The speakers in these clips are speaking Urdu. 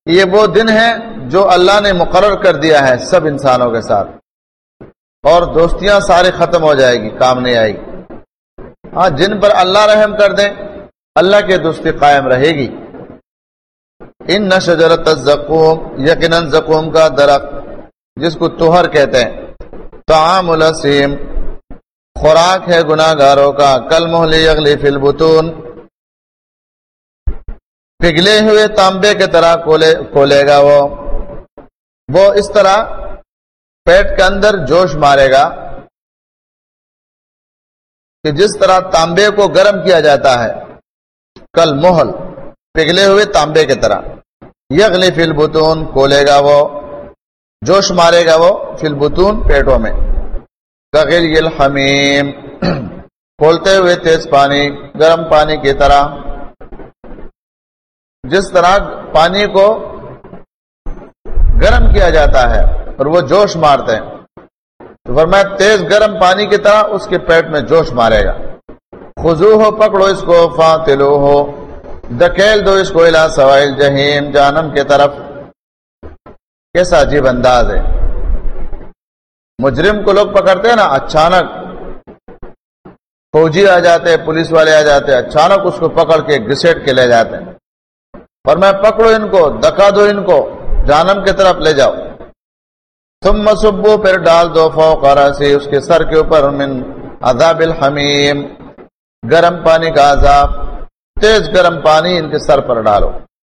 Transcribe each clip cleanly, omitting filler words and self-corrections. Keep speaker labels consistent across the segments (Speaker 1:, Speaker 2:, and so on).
Speaker 1: یہ وہ دن ہے جو اللہ نے مقرر کر دیا ہے سب انسانوں کے ساتھ، اور دوستیاں ساری ختم ہو جائے گی، کام نہیں آئے گی۔ ہاں، جن پر اللہ رحم کر دے اللہ کی دوستی قائم رہے گی۔ ان شجرۃ الزقوم، یقیناً زقوم کا درخت جس کو توہر کہتے ہیں، طعام الاسیم، خوراک ہے گناہ گاروں کا، کالمہل یغلی فی البطون، پگھلے ہوئے تانبے کی طرح کھولے گا وہ اس طرح پیٹ کے اندر جوش مارے گا کہ جس طرح تانبے کو گرم کیا جاتا ہے، کالمہل، پگھلے ہوئے تانبے کی طرح، یغلی فی البطون، کھولے گا وہ، جوش مارے گا وہ، فی البطون، پیٹوں میں، کغلی الحمیم، کھولتے ہوئے تیز پانی، گرم پانی کی طرح، جس طرح پانی کو گرم کیا جاتا ہے اور وہ جوش مارتے ہیں، تو فرمایا تیز گرم پانی کی طرح اس کے پیٹ میں جوش مارے گا۔ خذوہ، پکڑو اس کو، فاتلوہ، دکیل دو اس کو، الی سواء الجحیم، جہنم کی طرف۔ کیسا عجیب انداز ہے، مجرم کو لوگ پکڑتے ہیں نا، اچانک فوجی آ جاتے ہیں، پولیس والے آ جاتے ہیں، اچانک اس کو پکڑ کے گھسیٹ کے لے جاتے ہیں، اور میں پکڑو ان کو، دکا دو ان کو، جہنم کی طرف لے جاؤ۔ ثم صبوا، پھر ڈال دو، فوق رأسہ، اس کے سر کے اوپر، من عذاب الحمیم، گرم پانی کا عذاب، تیز گرم پانی ان کے سر پر ڈالو۔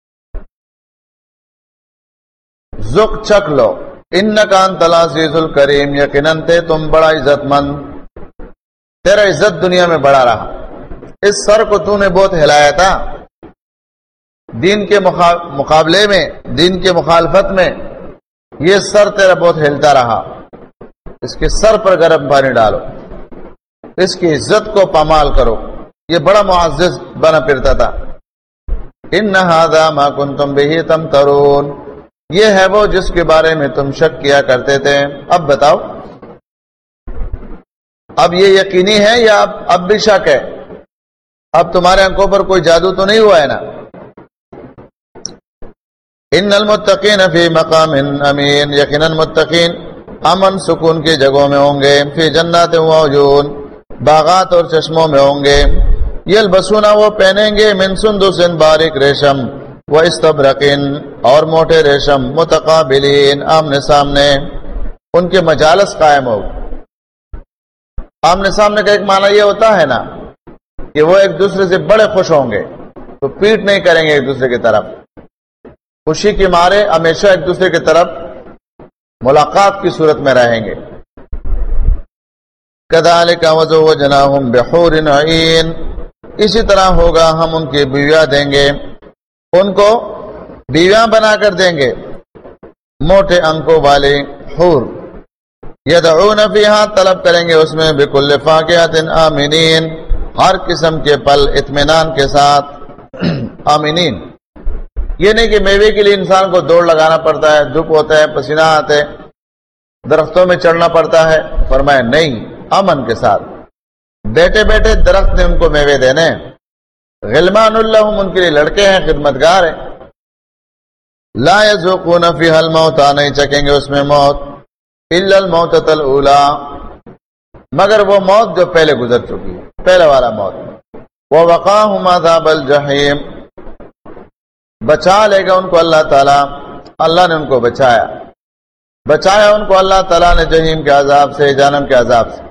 Speaker 1: ذق، چکھ لو، انک انت العزیز الکریم، یقیناً تم بڑا عزت مند، تیرا عزت دنیا میں بڑا رہا۔ اس سر کو تو نے بہت ہلایا تھا دین کے مقابلے میں، دین کے مخالفت میں، یہ سر تیرا بہت ہلتا رہا، اس کے سر پر گرم پانی ڈالو، اس کی عزت کو پامال کرو، یہ بڑا معزز بنا پھرتا تھا۔ ان ھذا ما کنتم بہ تمترون، یہ ہے وہ جس کے بارے میں تم شک کیا کرتے تھے۔ اب بتاؤ، اب یہ یقینی ہے یا اب بھی شک ہے؟ اب تمہارے آنکھوں پر کوئی جادو تو نہیں ہوا ہے نا؟ ان المتقین فی مقام امین، یقیناً متقین امن سکون کی جگہوں میں ہوں گے، فی جنات و عیون، باغات اور چشموں میں ہوں گے، یلبسون، وہ پہنیں گے، من سندس، باریک ریشم، و استبرقین، اور موٹے ریشم، متقابلین، آمنے سامنے، ان کے مجالس قائم ہو۔ آمنے سامنے کا ایک معنی یہ ہوتا ہے نا کہ وہ ایک دوسرے سے بڑے خوش ہوں گے تو پیٹ نہیں کریں گے ایک دوسرے کی طرف، خوشی کے مارے ہمیشہ ایک دوسرے کی طرف ملاقات کی صورت میں رہیں گے۔ کذالک وزوجناہم بحور عین، اسی طرح ہوگا ہم ان کی بیویاں دیں گے، ان کو بیویاں بنا کر دیں گے، موٹے انکوں والی حور، یدعون فیہا، طلب کریں گے اس میں، بکل فاکہۃ آمنین، ہر قسم کے پھل اطمینان کے ساتھ، آمنین، یہ نہیں کہ میوے کے لیے انسان کو دوڑ لگانا پڑتا ہے، دھوپ ہوتا ہے، پسینہ آتے، درختوں میں چڑھنا پڑتا ہے، فرمایا نہیں، امن کے ساتھ، بیٹھے بیٹھے درخت نے ان کو میوے دینے۔ غلمان لہم، ان کے لیے لڑکے ہیں، خدمتگار ہیں۔ لا یذوقون فیہا الموت، نہیں چکیں گے اس میں موت، الا الموتۃ الاولی، مگر وہ موت جو پہلے گزر چکی ہے، پہلے والا موت۔ ووقاہم عذاب الجحیم، بچا لے گا ان کو اللہ تعالیٰ، اللہ نے ان کو بچایا ان کو اللہ تعالیٰ نے جہنم کے عذاب سے، جہنم کے عذاب سے۔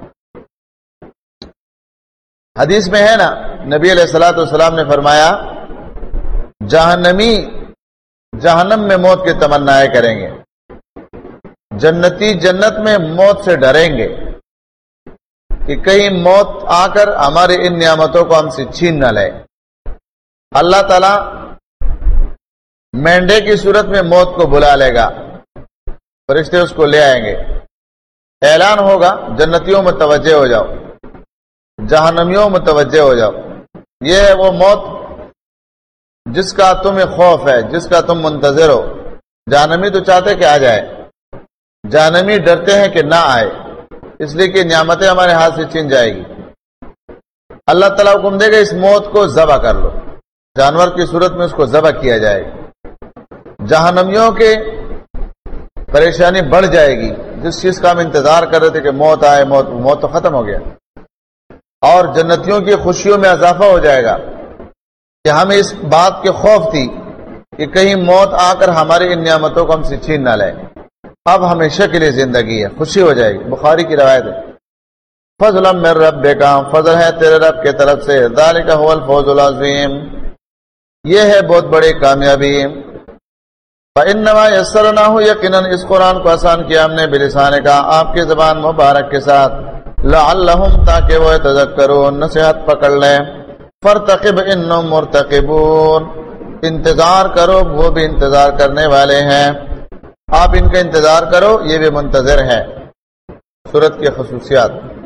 Speaker 1: حدیث میں ہے نا، نبی علیہ الصلوۃ والسلام نے فرمایا جہنمی جہنم میں موت کی تمنائیں کریں گے، جنتی جنت میں موت سے ڈریں گے کہ کہیں موت آ کر ہماری ان نعمتوں کو ہم سے چھین نہ لے۔ اللہ تعالیٰ مینڈے کی صورت میں موت کو بلا لے گا، فرشتے اس کو لے آئیں گے، اعلان ہوگا جنتیوں متوجہ ہو جاؤ، جہنمیوں متوجہ ہو جاؤ، یہ ہے وہ موت جس کا تمہیں خوف ہے، جس کا تم منتظر ہو۔ جہنمی تو چاہتے کہ آ جائے، جہنمی ڈرتے ہیں کہ نہ آئے، اس لیے کہ نعمتیں ہمارے ہاتھ سے چھین جائے گی۔ اللہ تعالیٰ حکم دے گا اس موت کو ذبح کر لو، جانور کی صورت میں اس کو ذبح کیا جائے گا۔ جہنمیوں کے پریشانی بڑھ جائے گی. جس چیز کا ہم انتظار کر رہے تھے کہ موت آئے، موت تو ختم ہو گیا. اور جنتیوں کی خوشیوں میں اضافہ ہو جائے گا کہ ہمیں اس بات کے خوف تھی کہ کہیں موت آ کر ہماری ان نعمتوں کو ہم سے چھین نہ لے. اب ہمیشہ کے لیے زندگی ہے، خوشی ہو جائے گی. بخاری کی روایت ہے. فضلا من ربک، فضل ہے تیرے رب کے طرف سے. ذالک هو الفوز العظیم، یہ ہے بہت بڑی کامیابی. فانما یسرناہ، یقیناً اس قرآن کو آسان کیا ہم نے بلسانک، آپ کی زبان مبارک کے ساتھ. لعلہم، تاکہ وہ یتذکرون، نصیحت پکڑ لیں. فارتقب انہم مرتقبون، انتظار کرو، وہ بھی انتظار کرنے والے ہیں. آپ ان کا انتظار کرو، یہ بھی منتظر ہے. سورت کی خصوصیات.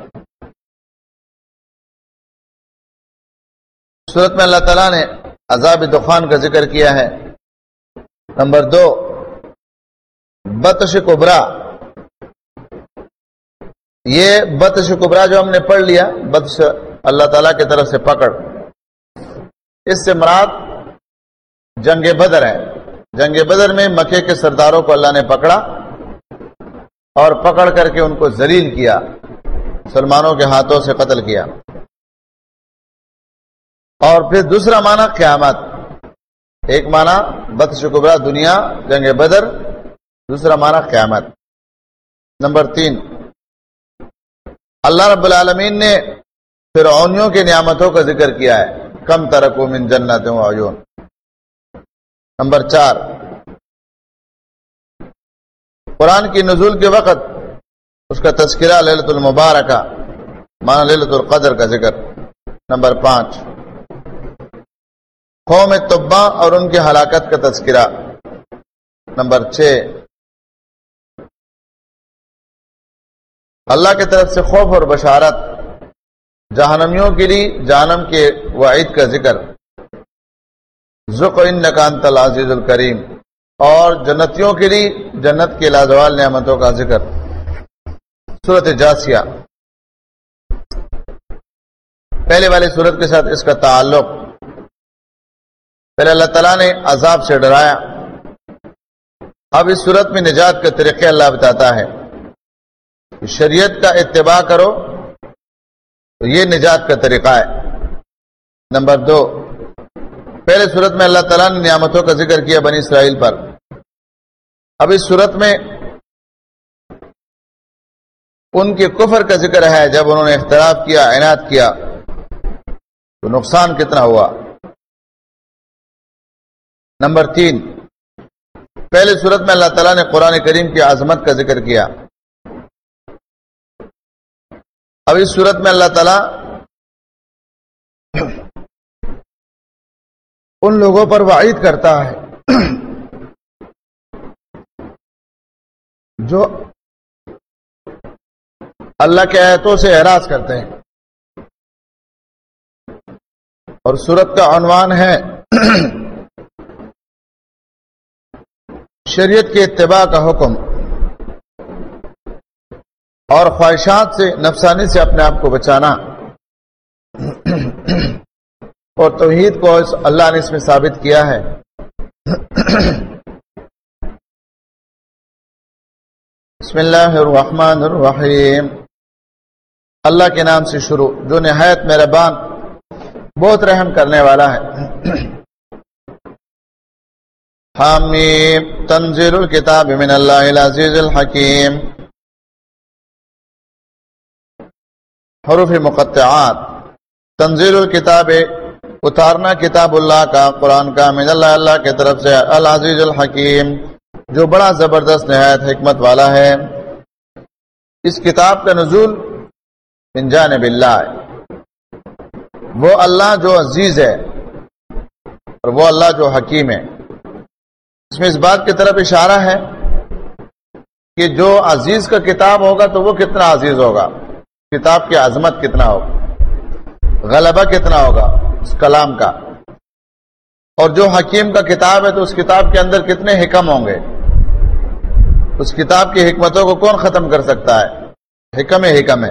Speaker 1: سورت میں اللہ تعالیٰ نے عذاب دخان کا ذکر کیا ہے. نمبر 2، بطش کبرا. یہ بطش کبرا جو ہم نے پڑھ لیا، بطش اللہ تعالیٰ کی طرف سے پکڑ، اس سے مراد جنگ بدر ہے. جنگ بدر میں مکے کے سرداروں کو اللہ نے پکڑا اور پکڑ کر کے ان کو ذلیل کیا، مسلمانوں کے ہاتھوں سے قتل کیا. اور پھر دوسرا معنی قیامت. ایک معنی بطش کبرا دنیا جنگ بدر، دوسرا معنی قیامت. نمبر 3، اللہ رب العالمین نے فرعونیوں کے نعمتوں کا ذکر کیا ہے. کم ترکوا من جنات و عیون. نمبر 4، قرآن کی نزول کے وقت اس کا تذکرہ لیلۃ المبارکہ، معنی لیلۃ القدر کا ذکر. نمبر 5، قوم تبا اور ان کی ہلاکت کا تذکرہ. نمبر 6، اللہ کی طرف سے خوف اور بشارت، جہنمیوں کے لیے جہنم کے وعید کا ذکر. ذق انک انت العزیز الکریم، اور جنتیوں کے لیے جنت کے لازوال نعمتوں کا ذکر. سورۃ جاسیہ. پہلے والی سورت کے ساتھ اس کا تعلق. پہلے اللہ تعالیٰ نے عذاب سے ڈرایا، اب اس صورت میں نجات کے طریقے اللہ بتاتا ہے. شریعت کا اتباع کرو تو یہ نجات کا طریقہ ہے. نمبر 2، پہلے صورت میں اللہ تعالیٰ نے نعمتوں کا ذکر کیا بنی اسرائیل پر. اب اس صورت میں ان کے کفر کا ذکر ہے. جب انہوں نے اختلاف کیا، عناد کیا، تو نقصان کتنا ہوا. نمبر 3، پہلے صورت میں اللہ تعالیٰ نے قرآن کریم کی عظمت کا ذکر کیا. اب اس صورت میں اللہ تعالیٰ ان لوگوں پر وعید کرتا ہے جو اللہ کے آیتوں سے اعراض کرتے ہیں. اور سورت کا عنوان ہے شریعت کے اتباع کا حکم، اور خواہشات سے، نفسانی سے اپنے آپ کو بچانا. اور توحید کو اللہ نے اس میں ثابت کیا ہے. بسم اللہ الرحمن الرحیم. اللہ کے نام سے شروع جو نہایت مہربان، بہت رحم کرنے والا ہے. حامیم، تنزیل الکتاب من اللہ العزیز الحکیم. حروف مقطعات. تنزیل الکتاب، اتارنا کتاب اللہ کا، قرآن کا، من اللہ، اللہ کی طرف سے، العزیز الحکیم، جو بڑا زبردست نہایت حکمت والا ہے. اس کتاب کا نزول من جانب اللہ ہے. وہ اللہ جو عزیز ہے اور وہ اللہ جو حکیم ہے. اس میں اس بات کی طرف اشارہ ہے کہ جو عزیز کا کتاب ہوگا تو وہ کتنا عزیز ہوگا، کتاب کی عظمت کتنا ہوگا، غلبہ کتنا ہوگا اس کلام کا. اور جو حکیم کا کتاب ہے تو اس کتاب کے اندر کتنے حکم ہوں گے. اس کتاب کی حکمتوں کو کون ختم کر سکتا ہے. حکم ہے.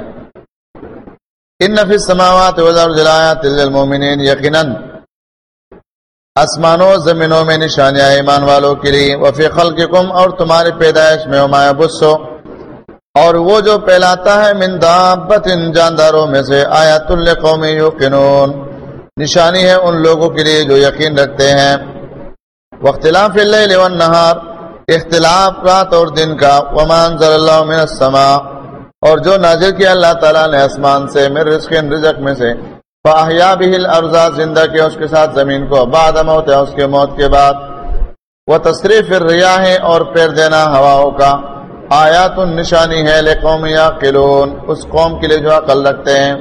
Speaker 1: ان فی السماوات والارض لآیات للمؤمنین، یقیناً آسمانوں زمینوں میں نشانیاں ایمان والوں کے لیے، وفی خلقکم اور تمہاری پیدائش میں، وما یبث اور وہ جو پھیلاتا ہے، من دابۃ جانداروں میں سے، آیات لقوم یوقنون نشانی ہے ان لوگوں کے لیے جو یقین رکھتے ہیں، واختلاف اللیل والنہار اختلاف رات اور دن کا، وما انزل اللہ من السماء اور جو نازل کیا اللہ تعالیٰ نے آسمان سے، من رزق رزق میں سے، فاحیا بہ الارض زندہ کیا اس کے ساتھ زمین کو، بعد موتها اس کے موت کے بعد، وتصریف الریاح اور پھیر دینا ہواؤں کا، آیات نشانی ہے لقوم یعقلون اس قوم کے لیے جو عقل رکھتے ہیں۔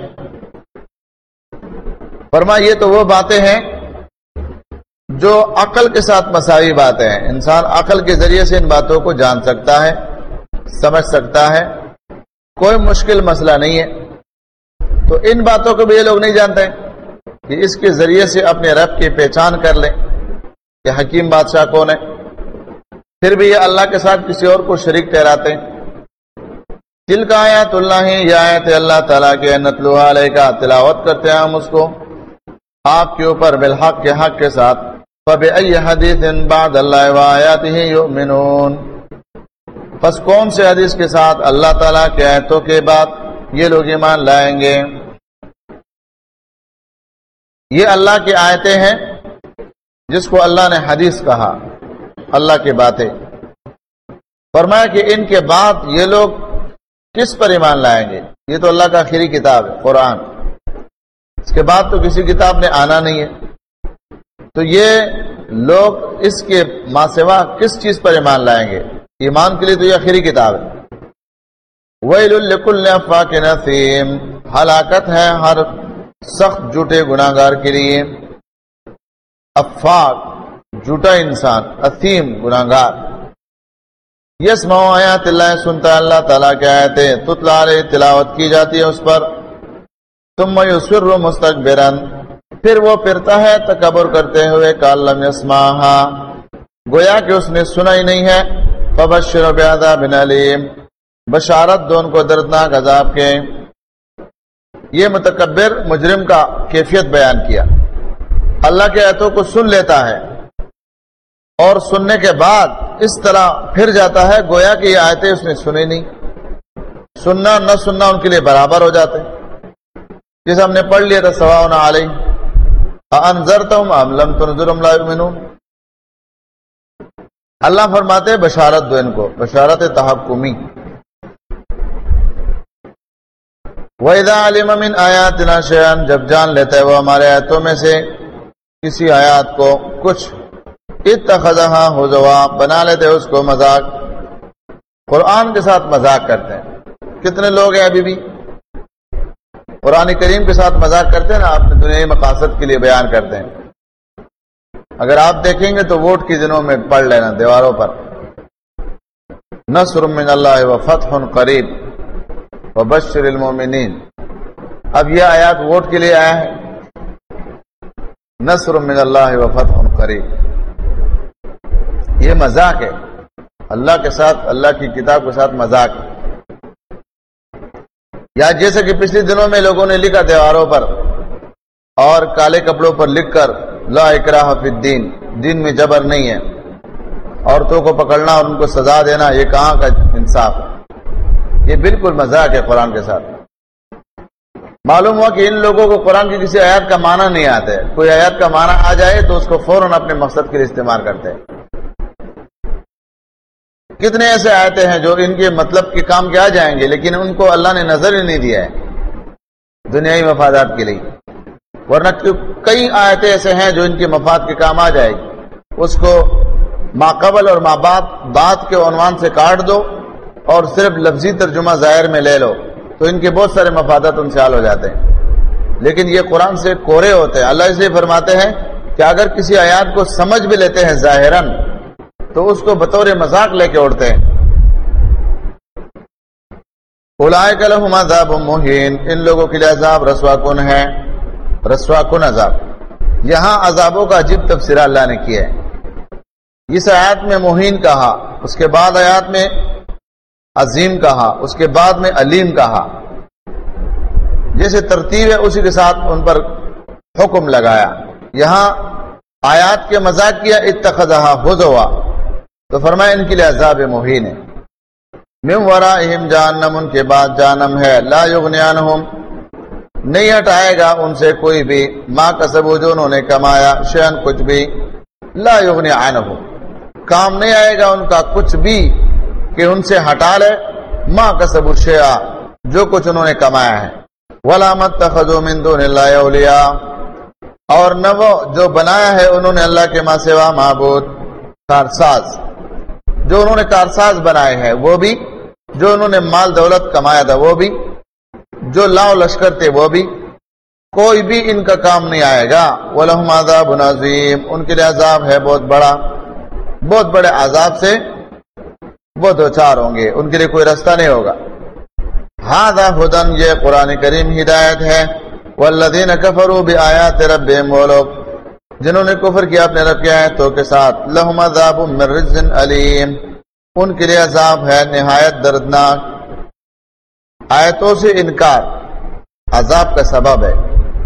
Speaker 1: فرمایا یہ تو وہ باتیں ہیں جو عقل کے ساتھ مساوی باتیں ہیں، انسان عقل کے ذریعے سے ان باتوں کو جان سکتا ہے، سمجھ سکتا ہے، کوئی مشکل مسئلہ نہیں ہے۔ تو ان باتوں کو بھی یہ لوگ نہیں جانتے کہ اس کے ذریعے سے اپنے رب کی پہچان کر لیں کہ حکیم بادشاہ کون ہے، پھر بھی یہ اللہ کے ساتھ کسی اور کو شریک ٹھہراتے ہیں۔ تلک آیات اللہ، یہ آیت اللہ تعالیٰ کے، نتلوہا علیک تلاوت کرتے ہیں ہم اس کو آپ کے اوپر، بالحق کے حق کے ساتھ، فبأي حدیث بعد اللہ وآیاتہ یؤمنون پس کون سے حدیث کے ساتھ اللہ تعالیٰ کے آیتوں کے بعد یہ لوگ ایمان لائیں گے۔ یہ اللہ کی آیتیں ہیں جس کو اللہ نے حدیث کہا، اللہ کی باتیں۔ فرمایا کہ ان کے بعد یہ لوگ کس پر ایمان لائیں گے؟ یہ تو اللہ کا آخری کتاب ہے قرآن، اس کے بعد تو کسی کتاب نے آنا نہیں ہے، تو یہ لوگ اس کے ماں سوا کس چیز پر ایمان لائیں گے؟ ایمان کے لیے تو یہ آخری کتاب ہے۔ ویل لکل افاک نثیم ہلاکت ہے ہر سخت جھوٹے گناہگار کے لیے، افاک جھوٹا انسان، اثیم گناہگار۔ یسمع آیات اللہ سنتا ہے اللہ تعالیٰ کی آیتیں، تتلی علیہ تلاوت کی جاتی ہے اس پر، ثم یصر مستکبرا پھر وہ پھرتا ہے تکبر کرتے ہوئے، کأن لم یسمعھا گویا کہ اس نے سنا ہی نہیں ہے، فبشر بعذاب علیم بشارت دو ان کو دردناک عذاب کے۔ یہ متکبر مجرم کا کیفیت بیان کیا، اللہ کے آیتوں کو سن لیتا ہے اور سننے کے بعد اس طرح پھر جاتا ہے گویا کہ یہ آیتیں اس نے سنی نہیں، سننا نہ سننا ان کے لیے برابر ہو جاتے، جیسے ہم نے پڑھ لیا تھا سواء علیہم اانذرتہم ام لم تنذرہم لا یؤمنون۔ اللہ فرماتے ہیں بشارت دو ان کو، بشارت تحکمی۔ وَإِذَا عَلِمَ مِنْ آيَاتِنَا شَيْئًا جب جان لیتا ہے وہ ہمارے آیتوں میں سے کسی آیات کو کچھ، اتخذها ہزوا بنا لیتے اس کو مذاق، قرآن کے ساتھ مذاق کرتے ہیں۔ کتنے لوگ ہیں ابھی بھی قرآن کریم کے ساتھ مذاق کرتے ہیں نا، اپنے دنیائی مقاصد کے لیے بیان کرتے ہیں۔ اگر آپ دیکھیں گے تو ووٹ کی دنوں میں پڑھ لینا دیواروں پر، نصر من اللہ وفتح قریب وبشر المؤمنین۔ اب یہ آیات ووٹ کے لیے آیا ہے، نصر من اللہ وفتح قریب، یہ مذاق ہے اللہ کے ساتھ، اللہ کی کتاب کے ساتھ مذاق۔ یا جیسے کہ پچھلے دنوں میں لوگوں نے لکھا دیواروں پر اور کالے کپڑوں پر لکھ کر، لا اکراہ فی الدین، دین میں جبر نہیں ہے، عورتوں کو پکڑنا اور ان کو سزا دینا یہ کہاں کا انصاف ہے؟ یہ بالکل مذاق ہے قرآن کے ساتھ۔ معلوم ہوا کہ ان لوگوں کو قرآن کی کسی آیات کا معنی نہیں آتا ہے، کوئی آیات کا معنی آ جائے تو اس کو فوراً اپنے مقصد کے لیے استعمال کرتے ہیں۔ کتنے ایسے آیتیں ہیں جو ان کے مطلب کے کام کے آ جائیں گے لیکن ان کو اللہ نے نظر ہی نہیں دیا ہے دنیائی مفادات کے لیے، ورنہ کئی آیتیں ایسے ہیں جو ان کے مفاد کے کام آ جائے گی، اس کو ما قبل اور ما بعد بات کے عنوان سے کاٹ دو اور صرف لفظی ترجمہ ظاہر میں لے لو تو ان کے بہت سارے مفادات ان سے حل ہو جاتے ہیں، لیکن یہ قرآن سے کورے ہوتے ہیں۔ اللہ اس لیے فرماتے ہیں کہ اگر کسی آیات کو سمجھ بھی لیتے ہیں ظاہراً تو اس کو بطور مذاق لے کے اڑتے ہیں۔ اولئک لہم عذاب مہین، ان لوگوں کے لیے عذاب رسوا کن ہے، رسوا کن عذاب۔ یہاں عذابوں کا عجیب تفسیر اللہ نے کیا ہے، اس آیات میں مہین کہا، اس کے بعد آیات میں عظیم کہا، اس کے بعد میں علیم کہا، جیسے ترتیب ہے اسی کے ساتھ ان پر حکم لگایا۔ یہاں آیات کے مذاق کیا اتخذھا ہزوا، تو فرمایا ان کے لیے عذاب مہین ہے۔ من ورائہم جہنم، ان کے بعد جہنم ہے، لا یغنی عنہم، نہیں ہٹائے گا ان سے کوئی بھی، ما کسبوا، جو انہوں نے کمایا، شیئن، کچھ بھی، لا یغنی عنہم، کام نہیں آئے گا ان کا کچھ بھی کہ ان سے ہٹا لے، ما کسبوا شیئا، جو کچھ انہوں نے کمایا ہے، ولا متخذوا من دون اللہ اولیاء، اور نہ وہ جو بنایا ہے انہوں نے اللہ کے ماں سوا معبود، کارساز، جو انہوں نے کارساز بنائے ہیں وہ بھی، جو انہوں نے مال دولت کمایا تھا وہ بھی، جو لاؤ لشکر تھے وہ بھی، کوئی بھی ان کا کام نہیں آئے گا۔ وَلَهُمْ عَذَابٌ عَظِيمٌ، ان کے لیے عذاب ہے بہت بڑا، بہت بڑے عذاب سے وہ دوچار ہوں گے، ان کے لیے کوئی رستہ نہیں ہوگا۔ هَذَا هُدًى، یہ قرآن کریم ہدایت ہے۔ وَالَّذِينَ كَفَرُوا بِآيَاتِ رَبِّهِمْ، وہ لوگ جنہوں نے کفر کیا اپنے رب کی آیتوں کے ساتھ، لَهُمْ عَذَابٌ مِّن رِجْزٍ أَلِيمٌ، ان کے لیے عذاب ہے نہایت دردناک۔ آیتوں سے انکار عذاب کا سبب ہے۔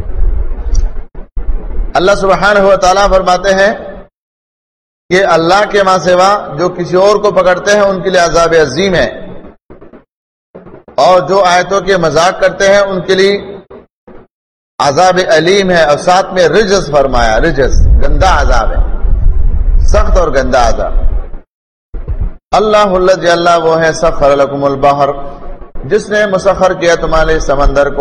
Speaker 1: اللہ سبحانہ و تعالیٰ فرماتے ہیں کہ اللہ کے ماں سوا جو کسی اور کو پکڑتے ہیں ان کے لیے عذاب عظیم ہے، اور جو آیتوں کے مذاق کرتے ہیں ان کے لیے عذاب علیم ہے، اور ساتھ میں رجس فرمایا، رجس گندا عذاب ہے، سخت اور گندا عذاب۔ اللہ الذی، اللہ وہ ہے، سخر لکم البحر، جس نے مسخر کیا تمہارے سمندر کو،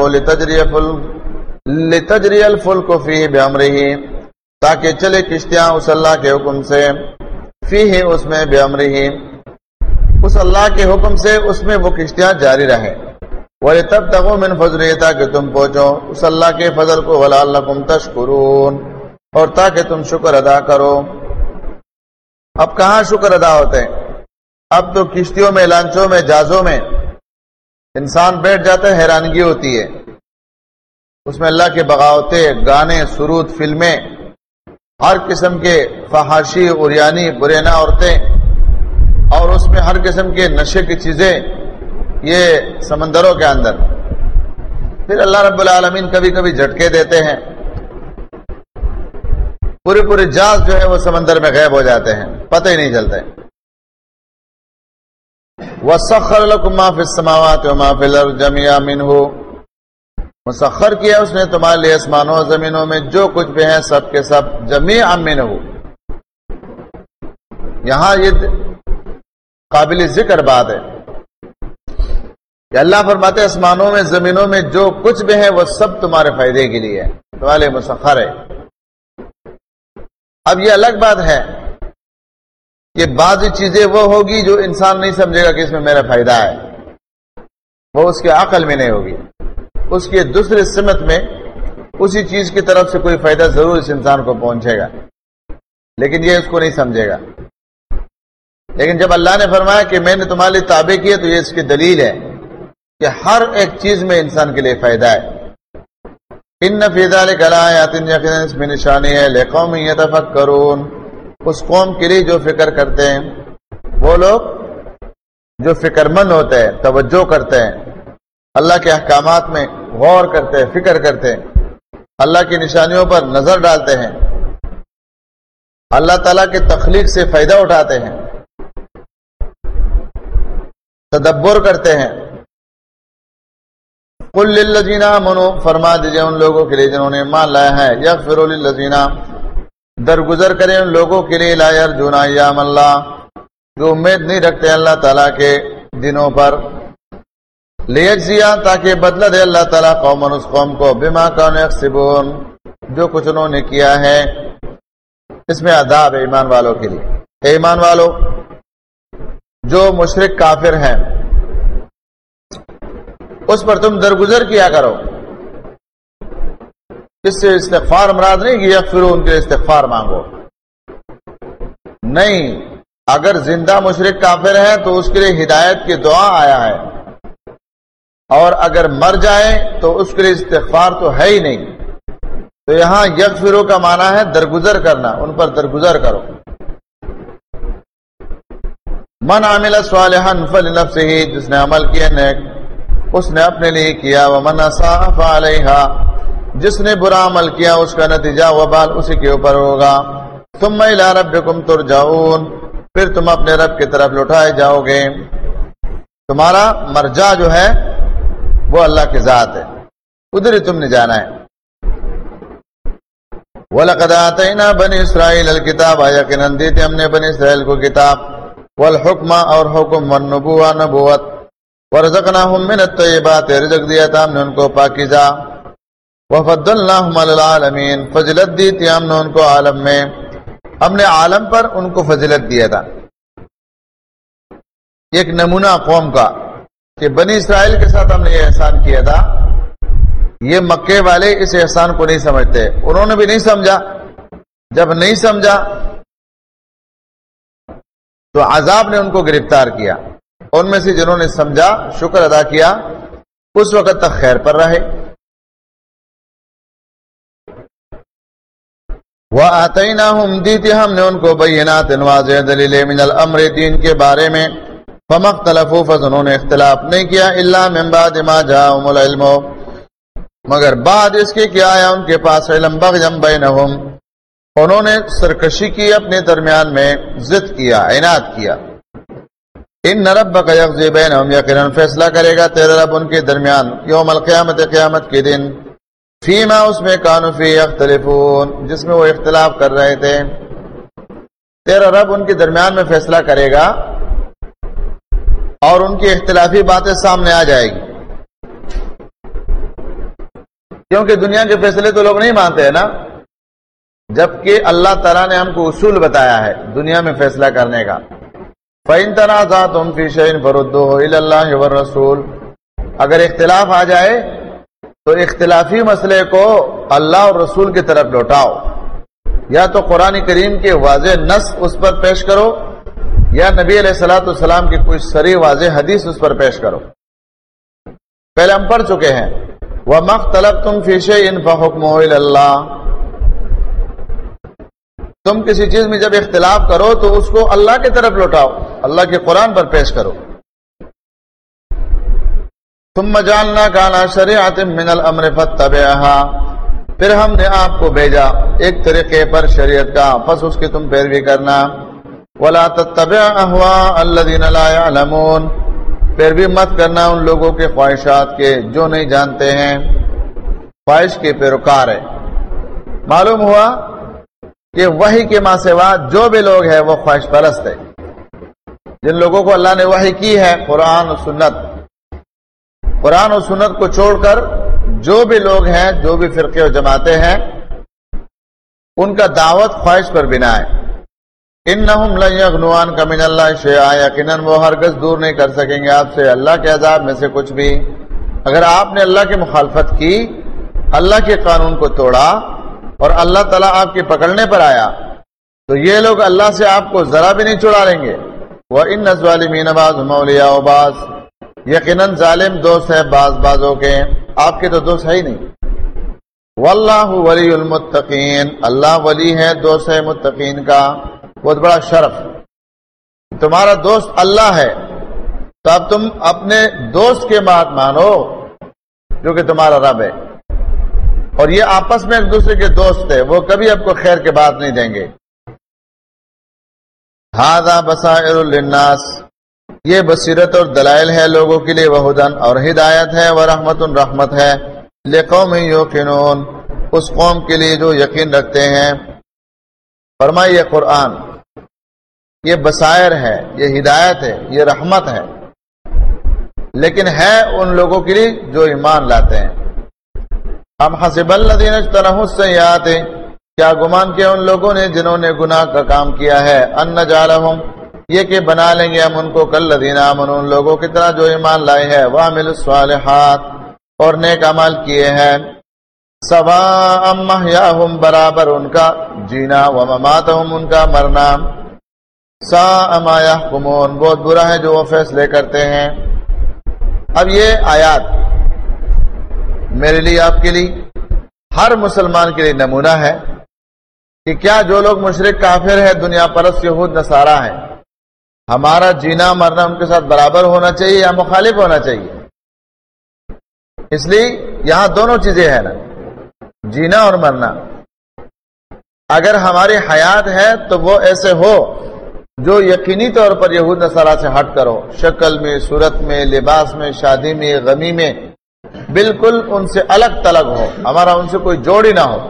Speaker 1: لتجری الفلک فیہ بامرہ، تاکہ چلے کشتیاں اس اللہ کے حکم سے، فیہ اس میں، بامرہ اس اللہ کے حکم سے، اس میں وہ کشتیاں جاری رہے، وَلِتَبْتَغُوا مِنْ فَضْلِهِ، تاکہ تم پہنچو اس اللہ کے فضل کو، وَلَعَلَّكُمْ تَشْكُرُونَ، اور تاکہ تم شکر ادا کرو۔ اب کہاں شکر ادا ہوتے ہیں؟ اب تو کشتیوں میں، لانچوں میں، جہازوں میں انسان بیٹھ جاتا ہے، حیرانگی ہوتی ہے، اس میں اللہ کے بغاوتیں، گانے، سرود، فلمیں، ہر قسم کے فحاشی، عریانی، برینہ عورتیں، اور اس میں ہر قسم کے نشے کی چیزیں، یہ سمندروں کے اندر۔ پھر اللہ رب العالمین کبھی کبھی جھٹکے دیتے ہیں، پورے جہاز جو ہے وہ سمندر میں غائب ہو جاتے ہیں، پتہ ہی نہیں چلتے۔ وَسَخَّرَ لَكُم مَّا فِي السَّمَاوَاتِ وَمَا فِي الْأَرْضِ جَمِيعًا مِّنْهُ، مسخر کیا اس نے تمہارے لیے آسمانوں اور زمینوں میں جو کچھ بھی ہے، سب کے سب، جمیعا منہ، یہاں یہ قابل ذکر بات ہے کہ اللہ فرماتے آسمانوں میں، زمینوں میں جو کچھ بھی ہے وہ سب تمہارے فائدے کے لیے ہے، تمہارے لیے مسخر ہے۔ اب یہ الگ بات ہے کہ بعض چیزیں وہ ہوگی جو انسان نہیں سمجھے گا کہ اس میں میرا فائدہ ہے، وہ اس کے عقل میں نہیں ہوگی، اس کے دوسرے سمت میں اسی چیز کی طرف سے کوئی فائدہ ضرور اس انسان کو پہنچے گا، لیکن یہ اس کو نہیں سمجھے گا۔ لیکن جب اللہ نے فرمایا کہ میں نے تمہارے لیے تابع کیا، تو یہ اس کی دلیل ہے کہ ہر ایک چیز میں انسان کے لیے فائدہ ہے۔ ان فی ذلک لآیات، یقیناً اس میں نشانی ہے، لقوم یتفکرون، اس قوم کے لیے جو فکر کرتے ہیں، وہ لوگ جو فکر مند ہوتے ہیں، توجہ کرتے ہیں، اللہ کے احکامات میں غور کرتے ہیں، فکر کرتے ہیں، اللہ کی نشانیوں پر نظر ڈالتے ہیں، اللہ تعالیٰ کے تخلیق سے فائدہ اٹھاتے ہیں، تدبر کرتے ہیں۔ قل للذین آمنوا، فرما دیجئے ان لوگوں کے لیے جنہوں نے ایمان لایا ہے، یغفروا للذین، درگزر کریں ان لوگوں کے لیے، لا یرجون ایام اللہ، جو امید نہیں رکھتے اللہ تعالیٰ کے دنوں پر، لیجزیا، تاکہ بدلہ دے اللہ تعالیٰ قومن، اس قوم کو، بما کانوا یکسبون، جو کچھ انہوں نے کیا ہے۔ اس میں عذاب ہے ایمان والوں کے لیے۔ اے ایمان والو، جو مشرک کافر ہیں اس پر تم درگزر کیا کرو۔ اس سے استغفار مراد نہیں کہ یغفروا، ان کے استغفار مانگو، نہیں، اگر زندہ مشرک کافر ہے تو اس کے لیے ہدایت کی دعا آیا ہے، اور اگر مر جائے تو اس کے لیے استغفار تو ہے ہی نہیں، تو یہاں یغفروا کا معنی ہے درگزر کرنا، ان پر درگزر کرو۔ من عمل صالحا فلنفسه، جس نے عمل کیا نیک اس نے اپنے لیے کیا، ومن اساء فعليها، جس نے برا عمل کیا اس کا نتیجہ وبال اسی کے اوپر ہوگا۔ ثم الی ربکم ترجعون، پھر تم اپنے رب کی طرف لوٹائے جاؤ گے. تمہارا مرجع جو ہے وہ اللہ کی ذات ہے، ادھر ہی تم نے جانا ہے. وَلَقَدْ آتَيْنَا بَنِي إِسْرَائِيلَ الْكِتَابَ، یقیناً دی تھی ہم نے بنی اسرائیل کو کتاب، والحکم اور حکم، والنبوہ نبوت، وَرَزَقْنَاهُم مِّنَ الطَّيِّبَاتِ رزق دیا تھا ہم نے ان کو پاکیزہ، وَفَضَّلْنَاهُمْ عَلَى الْعَالَمِينَ فضیلت دی تھی ہم نے ان کو عالم میں، ہم نے عالم پر ان کو فضیلت دیا تھا. ایک نمونہ قوم کا کہ بنی اسرائیل کے ساتھ ہم نے یہ احسان کیا تھا. یہ مکے والے اس احسان کو نہیں سمجھتے، انہوں نے بھی نہیں سمجھا. جب نہیں سمجھا تو عذاب نے ان کو گرفتار کیا. ان میں سے جنہوں نے سمجھا، شکر ادا کیا، اس وقت تک خیر پر رہے. وَآتَيْنَاهُمْ دی تھی ہم نے ان کو بینات واضح دلیل من الامر دین کے بارے میں. فَمَا اخْتَلَفُوا فَانہوں نے اختلاف نہیں کیا الا من بعد ما جاءهم العلم مگر بعد اس کے کیا آیا ان کے پاس علم بغیم بینہم، انہوں نے سرکشی کی اپنے درمیان میں، ضد کیا، عناد کیا. ان ربک یقضی بینہم یقیناً فیصلہ کرے گا تیرا رب ان کے درمیان یوم القیامت قیامت کے دن، فیما اس میں کانوا فیہ یختلفون جس میں وہ اختلاف کر رہے تھے. تیرا رب ان کے درمیان میں فیصلہ کرے گا اور ان کی اختلافی باتیں سامنے آ جائے گی. کیونکہ دنیا کے فیصلے تو لوگ نہیں مانتے ہیں نا، جبکہ اللہ تعالیٰ نے ہم کو اصول بتایا ہے دنیا میں فیصلہ کرنے کا. فَإِن تَنَازَعْتُمْ فِي شَيْءٍ فَرُدُّوهُ إِلَى اللَّهِ وَالرَّسُولِ اگر اختلاف آ جائے تو اختلافی مسئلے کو اللہ اور رسول کی طرف لوٹاؤ. یا تو قرآن کریم کے واضح نص اس پر پیش کرو، یا نبی علیہ الصلوۃ والسلام کی کوئی صریح واضح حدیث اس پر پیش کرو. پہلے ہم پڑھ چکے ہیں وَمَا اخْتَلَفْتُمْ فِي شَيْءٍ فَحُكْمُهُ إِلَى اللَّهِ تم کسی چیز میں جب اختلاف کرو تو اس کو اللہ کی طرف لوٹاؤ، اللہ کے قرآن پر پیش کرو. ثُمَّ جَعَلْنَاكَ عَلَى شَرِيعَةٍ مِّنَ الْأَمْرِ فَاتَّبِعْهَا پھر ہم نے آپ کو بھیجا ایک طریقے پر شریعت کا، پس اس کی تم پیروی کرنا. وَلَا تَتَّبِعْ أَهْوَاءَ الَّذِينَ لَا يَعْلَمُونَ پیروی مت کرنا ان لوگوں کے خواہشات کے جو نہیں جانتے ہیں، خواہش کے پیروکار ہے. معلوم ہوا کہ وحی کے ماں سوا جو بھی لوگ ہیں وہ خواہش پرست ہے. جن لوگوں کو اللہ نے وحی کی ہے قرآن و سنت کو چھوڑ کر جو بھی لوگ ہیں، جو بھی فرقے و جماعتیں ہیں، ان کا دعوت خواہش پر بنا ہے. انہم لن یغنوا عنک من اللہ شیئا یقیناً وہ ہرگز دور نہیں کر سکیں گے آپ سے اللہ کے عذاب میں سے کچھ بھی. اگر آپ نے اللہ کی مخالفت کی، اللہ کے قانون کو توڑا اور اللہ تعالیٰ آپ کے پکڑنے پر آیا تو یہ لوگ اللہ سے آپ کو ذرا بھی نہیں چھڑا لیں گے. وَإِنَّ الظَّالِمِينَ بَعْضُهُمْ أَوْلِيَاءُ بَعْضٍ یقیناً ظالم دوست ہے بعضوں کے، آپ کے تو دوست ہے ہی نہیں. وَاللَّهُ وَلِيُّ الْمُتَّقِينَ اللہ ولی ہے، دوست ہے متقین کا. بہت بڑا شرف، تمہارا دوست اللہ ہے تو اب تم اپنے دوست کے بات مانو جو کہ تمہارا رب ہے. اور یہ آپس میں ایک دوسرے کے دوست ہے، وہ کبھی آپ کو خیر کے بات نہیں دیں گے. ھذا بصائر للناس یہ بصیرت اور دلائل ہے لوگوں کے لیے، وہدن اور ہدایت ہے، ورحمت رحمت ہے، لقوم یوقنون اس قوم کے لیے جو یقین رکھتے ہیں. فرمائے یہ قرآن یہ بصائر ہے، یہ ہدایت ہے، یہ رحمت ہے، لیکن ہے ان لوگوں کے لیے جو ایمان لاتے ہیں. ام حسب الذین اجترحوا السیئات کیا گمان کیا ان لوگوں نے جنہوں نے گناہ کا کام کیا ہے، ان نجعلہم یہ کہ بنا لیں گے ہم ان کو کالذین آمنوا ان لوگوں کی طرح جو ایمان لائے ہیں، وعملوا الصالحات اور نیک عمل کیے ہیں، سواء محیاہم برابر ان کا جینا، ومماتہم ان کا مرنا، ساء ما یحکمون بہت برا ہے جو وہ فیصلے کرتے ہیں. اب یہ آیات میرے لیے، آپ کے لیے، ہر مسلمان کے لیے نمونہ ہے کہ کیا جو لوگ مشرک کافر ہے، دنیا پرست یہود نصارہ ہیں، ہمارا جینا مرنا ان کے ساتھ برابر ہونا چاہیے یا مخالف ہونا چاہیے. اس لیے یہاں دونوں چیزیں ہیں نا، جینا اور مرنا. اگر ہماری حیات ہے تو وہ ایسے ہو جو یقینی طور پر یہود نصارہ سے ہٹ کرو، شکل میں، صورت میں، لباس میں، شادی میں، غمی میں، بالکل ان سے الگ تلگ ہو، ہمارا ان سے کوئی جوڑ ہی نہ ہو۔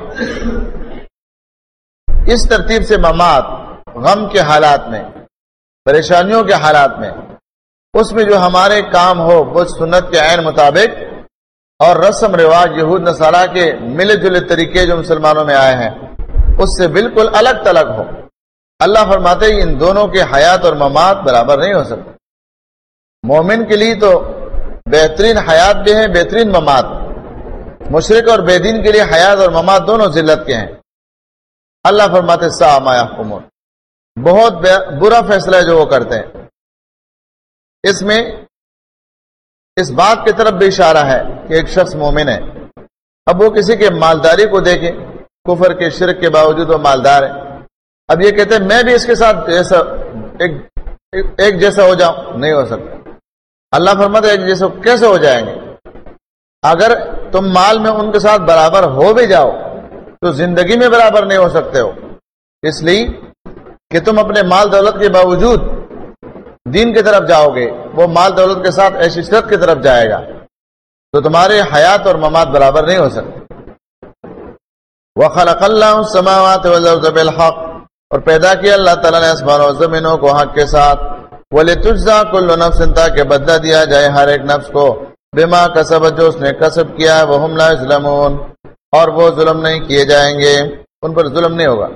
Speaker 1: اس ترتیب سے ممات، غم کے حالات میں، پریشانیوں کے حالات میں، اس میں جو ہمارے کام ہو وہ سنت کے عین مطابق، اور رسم رواج یہود نصارہ کے ملے جلے طریقے جو مسلمانوں میں آئے ہیں اس سے بالکل الگ تلگ ہو۔ اللہ فرماتے ہیں ان دونوں کے حیات اور ممات برابر نہیں ہو سکتے۔ مومن کے لیے تو بہترین حیات بھی ہے، بہترین ممات۔ مشرک اور بے دین کے لیے حیات اور ممات دونوں ذلت کے ہیں۔ اللہ فرماتے ساء ما یحکمون، بہت برا فیصلہ ہے جو وہ کرتے ہیں۔ اس میں اس بات کی طرف بھی اشارہ ہے کہ ایک شخص مومن ہے، اب وہ کسی کے مالداری کو دیکھے، کفر کے شرک کے باوجود وہ مالدار ہے، اب یہ کہتے ہیں میں بھی اس کے ساتھ جیسا ایک جیسا ہو جاؤں، نہیں ہو سکتا۔ اللہ فرماتا ہے ایک جیسا کیسے ہو جائیں گے؟ اگر تم مال میں ان کے ساتھ برابر ہو بھی جاؤ تو زندگی میں برابر نہیں ہو سکتے ہو، اس لیے کہ تم اپنے مال دولت کے باوجود دین کی طرف جاؤ گے، وہ مال دولت کے ساتھ ایسی عشرت کی طرف جائے گا، تو تمہارے حیات اور ممات برابر نہیں ہو سکتے۔ وَخَلَقَ اللَّهُ السَّمَاوَاتِ وَالْأَرْضَ بِالْحَقِّ، اور پیدا کیا اللہ تعالیٰ نے آسمانوں اور زمینوں کو حق کے ساتھ، وَلِتُجْزَىٰ كُلُّ نَفْسٍ، تاکہ بدلہ دیا جائے ہر ایک نفس کو، بِمَا كَسَبَتْ، جو اس نے کسب کیا ہے، وَهُمْ لَا يُظْلَمُونَ، اور وہ ظلم نہیں کیے جائیں گے، ان پر ظلم نہیں ہوگا۔